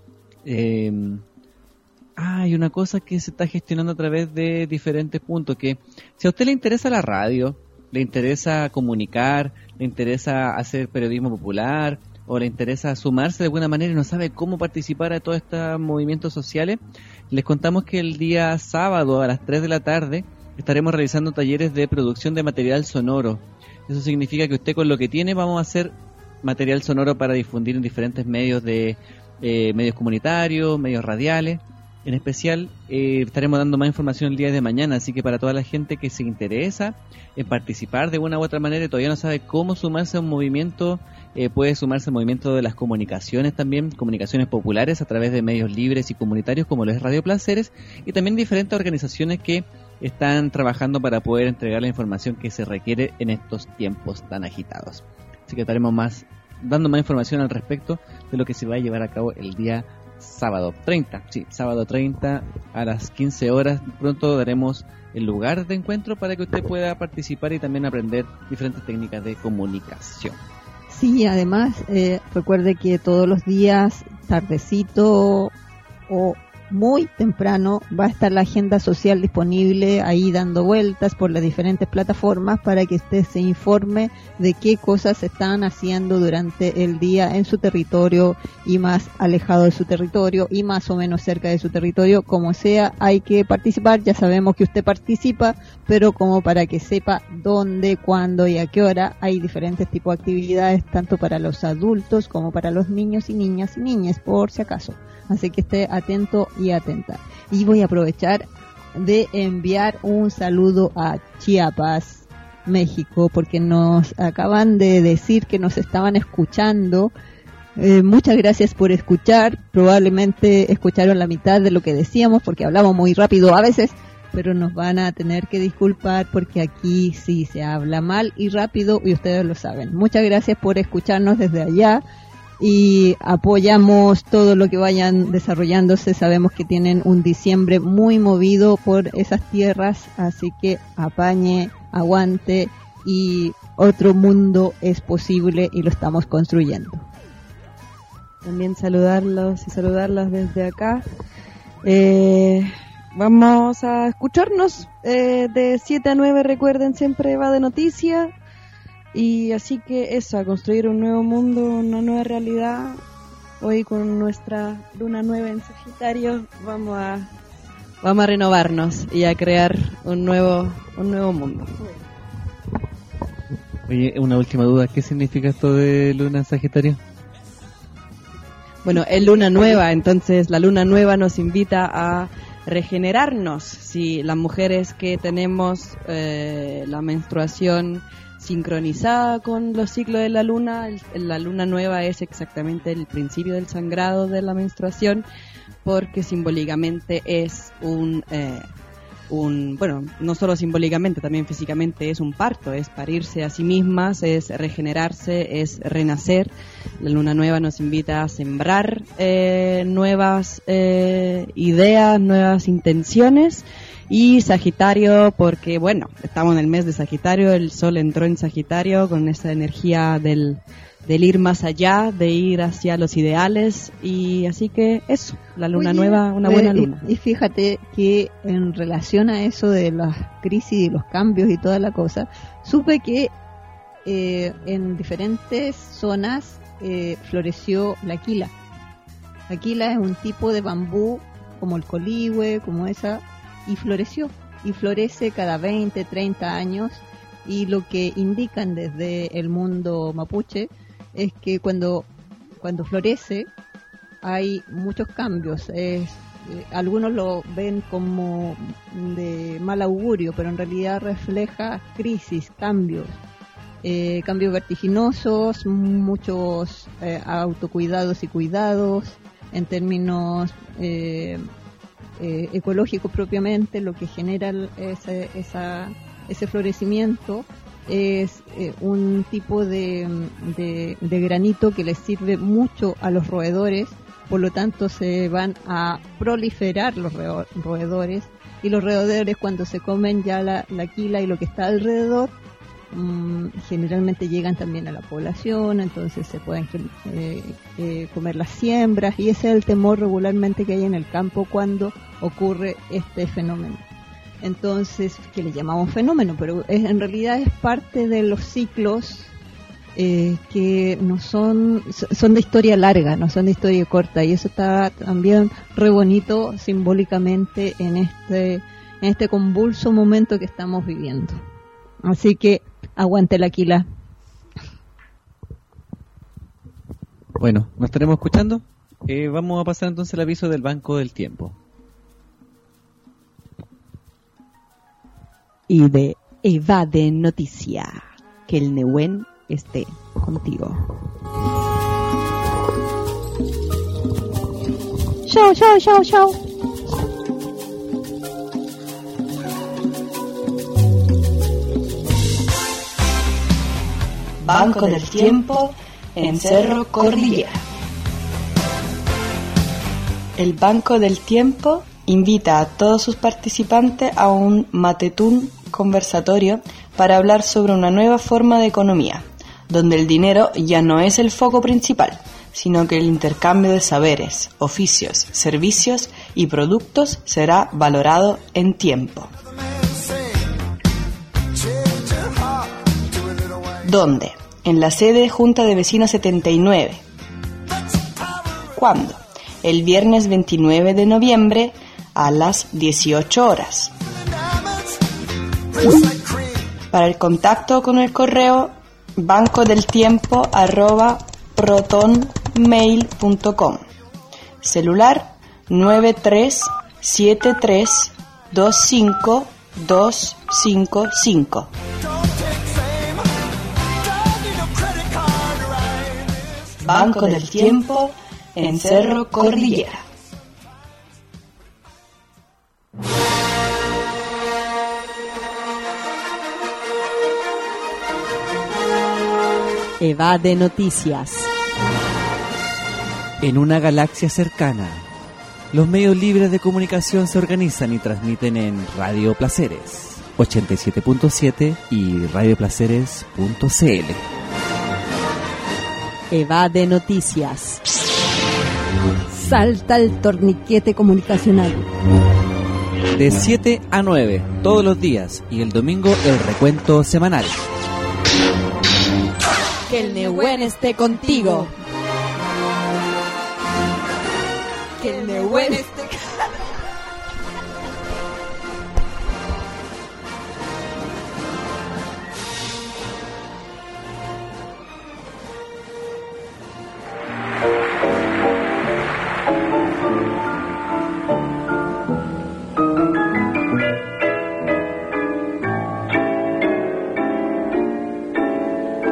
Eh, ah, hay una cosa que se está gestionando a través de diferentes puntos, que si a usted le interesa la radio, le interesa comunicar, le interesa hacer periodismo popular, o le interesa sumarse de alguna manera y no sabe cómo participar a todos estos movimientos sociales, les contamos que el día sábado a las tres de la tarde estaremos realizando talleres de producción de material sonoro. Eso significa que usted con lo que tiene vamos a hacer material sonoro para difundir en diferentes medios de eh, medios comunitarios, medios radiales. En especial eh, estaremos dando más información el día de mañana, así que para toda la gente que se interesa en participar de una u otra manera y todavía no sabe cómo sumarse a un movimiento, eh, puede sumarse al movimiento de las comunicaciones también, comunicaciones populares a través de medios libres y comunitarios como lo es Radio Placeres, y también diferentes organizaciones que están trabajando para poder entregar la información que se requiere en estos tiempos tan agitados. Así que estaremos más dando más información al respecto de lo que se va a llevar a cabo el día sábado treinta, sí, sábado treinta a las quince horas. Pronto daremos el lugar de encuentro para que usted pueda participar y también aprender diferentes técnicas de comunicación. Sí, además eh, recuerde que todos los días, tardecito o muy temprano, va a estar la agenda social disponible ahí dando vueltas por las diferentes plataformas para que usted se informe de qué cosas se están haciendo durante el día en su territorio y más alejado de su territorio y más o menos cerca de su territorio. Como sea, hay que participar. Ya sabemos que usted participa, pero como para que sepa dónde, cuándo y a qué hora, hay diferentes tipos de actividades tanto para los adultos como para los niños y niñas y niñas, por si acaso. Así que esté atento y atenta. Y voy a aprovechar de enviar un saludo a Chiapas, México, porque nos acaban de decir que nos estaban escuchando Eh, muchas gracias por escuchar. Probablemente escucharon la mitad de lo que decíamos porque hablamos muy rápido a veces, pero nos van a tener que disculpar porque aquí sí se habla mal y rápido y ustedes lo saben. Muchas gracias por escucharnos desde allá y apoyamos todo lo que vayan desarrollándose. Sabemos que tienen un diciembre muy movido por esas tierras, así que apañe, aguante y otro mundo es posible y lo estamos construyendo. También saludarlos y saludarlas desde acá. Eh, vamos a escucharnos eh, de siete a nueve, recuerden, siempre va de noticia. Y así que eso, a construir un nuevo mundo, una nueva realidad. Hoy con nuestra luna nueva en Sagitario vamos a vamos a renovarnos y a crear un nuevo un nuevo mundo. Oye, una última duda, ¿qué significa esto de luna en Sagitario? Bueno, es luna nueva, entonces la luna nueva nos invita a regenerarnos. Si las mujeres que tenemos eh, la menstruación sincronizada con los ciclos de la luna, el, la luna nueva es exactamente el principio del sangrado de la menstruación, porque simbólicamente es un... Eh, un bueno, no solo simbólicamente, también físicamente es un parto, es parirse a sí mismas, es regenerarse, es renacer. La luna nueva nos invita a sembrar eh, nuevas eh, ideas, nuevas intenciones. Y Sagitario, porque bueno, estamos en el mes de Sagitario, el sol entró en Sagitario con esa energía del del ir más allá, de ir hacia los ideales, y así que eso, la luna Oye, nueva, una buena luna. Y, y fíjate que en relación a eso de las crisis y los cambios y toda la cosa, supe que eh, en diferentes zonas eh, floreció la quila. La quila es un tipo de bambú como el coligüe, como esa, y floreció, y florece cada veinte, treinta años, y lo que indican desde el mundo mapuche es que cuando cuando florece hay muchos cambios. Es, eh, algunos lo ven como de mal augurio, pero en realidad refleja crisis, cambios, eh, cambios vertiginosos, muchos eh, autocuidados y cuidados en términos eh, eh, ecológicos propiamente. Lo que genera ese, esa, ese florecimiento es eh, un tipo de, de, de granito que les sirve mucho a los roedores, por lo tanto se van a proliferar los roedores, y los roedores cuando se comen ya la, la quila y lo que está alrededor, mmm, generalmente llegan también a la población, entonces se pueden eh, eh, comer las siembras, y ese es el temor regularmente que hay en el campo cuando ocurre este fenómeno. Entonces, que le llamamos fenómeno, pero es, en realidad es parte de los ciclos eh, que no son son de historia larga, no son de historia corta, y eso está también re bonito simbólicamente en este en este convulso momento que estamos viviendo. Así que aguante la quila. Bueno, ¿nos estaremos escuchando? Eh, vamos a pasar entonces al aviso del Banco del Tiempo. Y de Evade Noticia, que el Nehuen esté contigo. Chao, chao, chao, chao. Banco del Tiempo en Cerro Cordillera. El Banco del Tiempo invita a todos sus participantes a un matetún conversatorio para hablar sobre una nueva forma de economía, donde el dinero ya no es el foco principal, sino que el intercambio de saberes, oficios, servicios y productos será valorado en tiempo. ¿Dónde? En la sede Junta de Vecinos setenta y nueve. ¿Cuándo? El viernes veintinueve de noviembre a las dieciocho horas. Para el contacto con el correo bancodeltiempo arroba protonmail punto com. Celular nueve tres siete tres dos cinco dos cinco cinco. Banco del Tiempo en Cerro Cordillera. Evade Noticias. En una galaxia cercana, los medios libres de comunicación se organizan y transmiten en Radio Placeres ochenta y siete punto siete y radio placeres punto c l. Evade Noticias. Salta el torniquete comunicacional. De siete a nueve, todos los días, y el domingo el recuento semanal. Que el Nehuen esté contigo. Que el Nehuen esté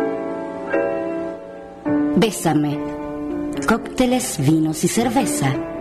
Bésame. Cócteles, vinos y cerveza.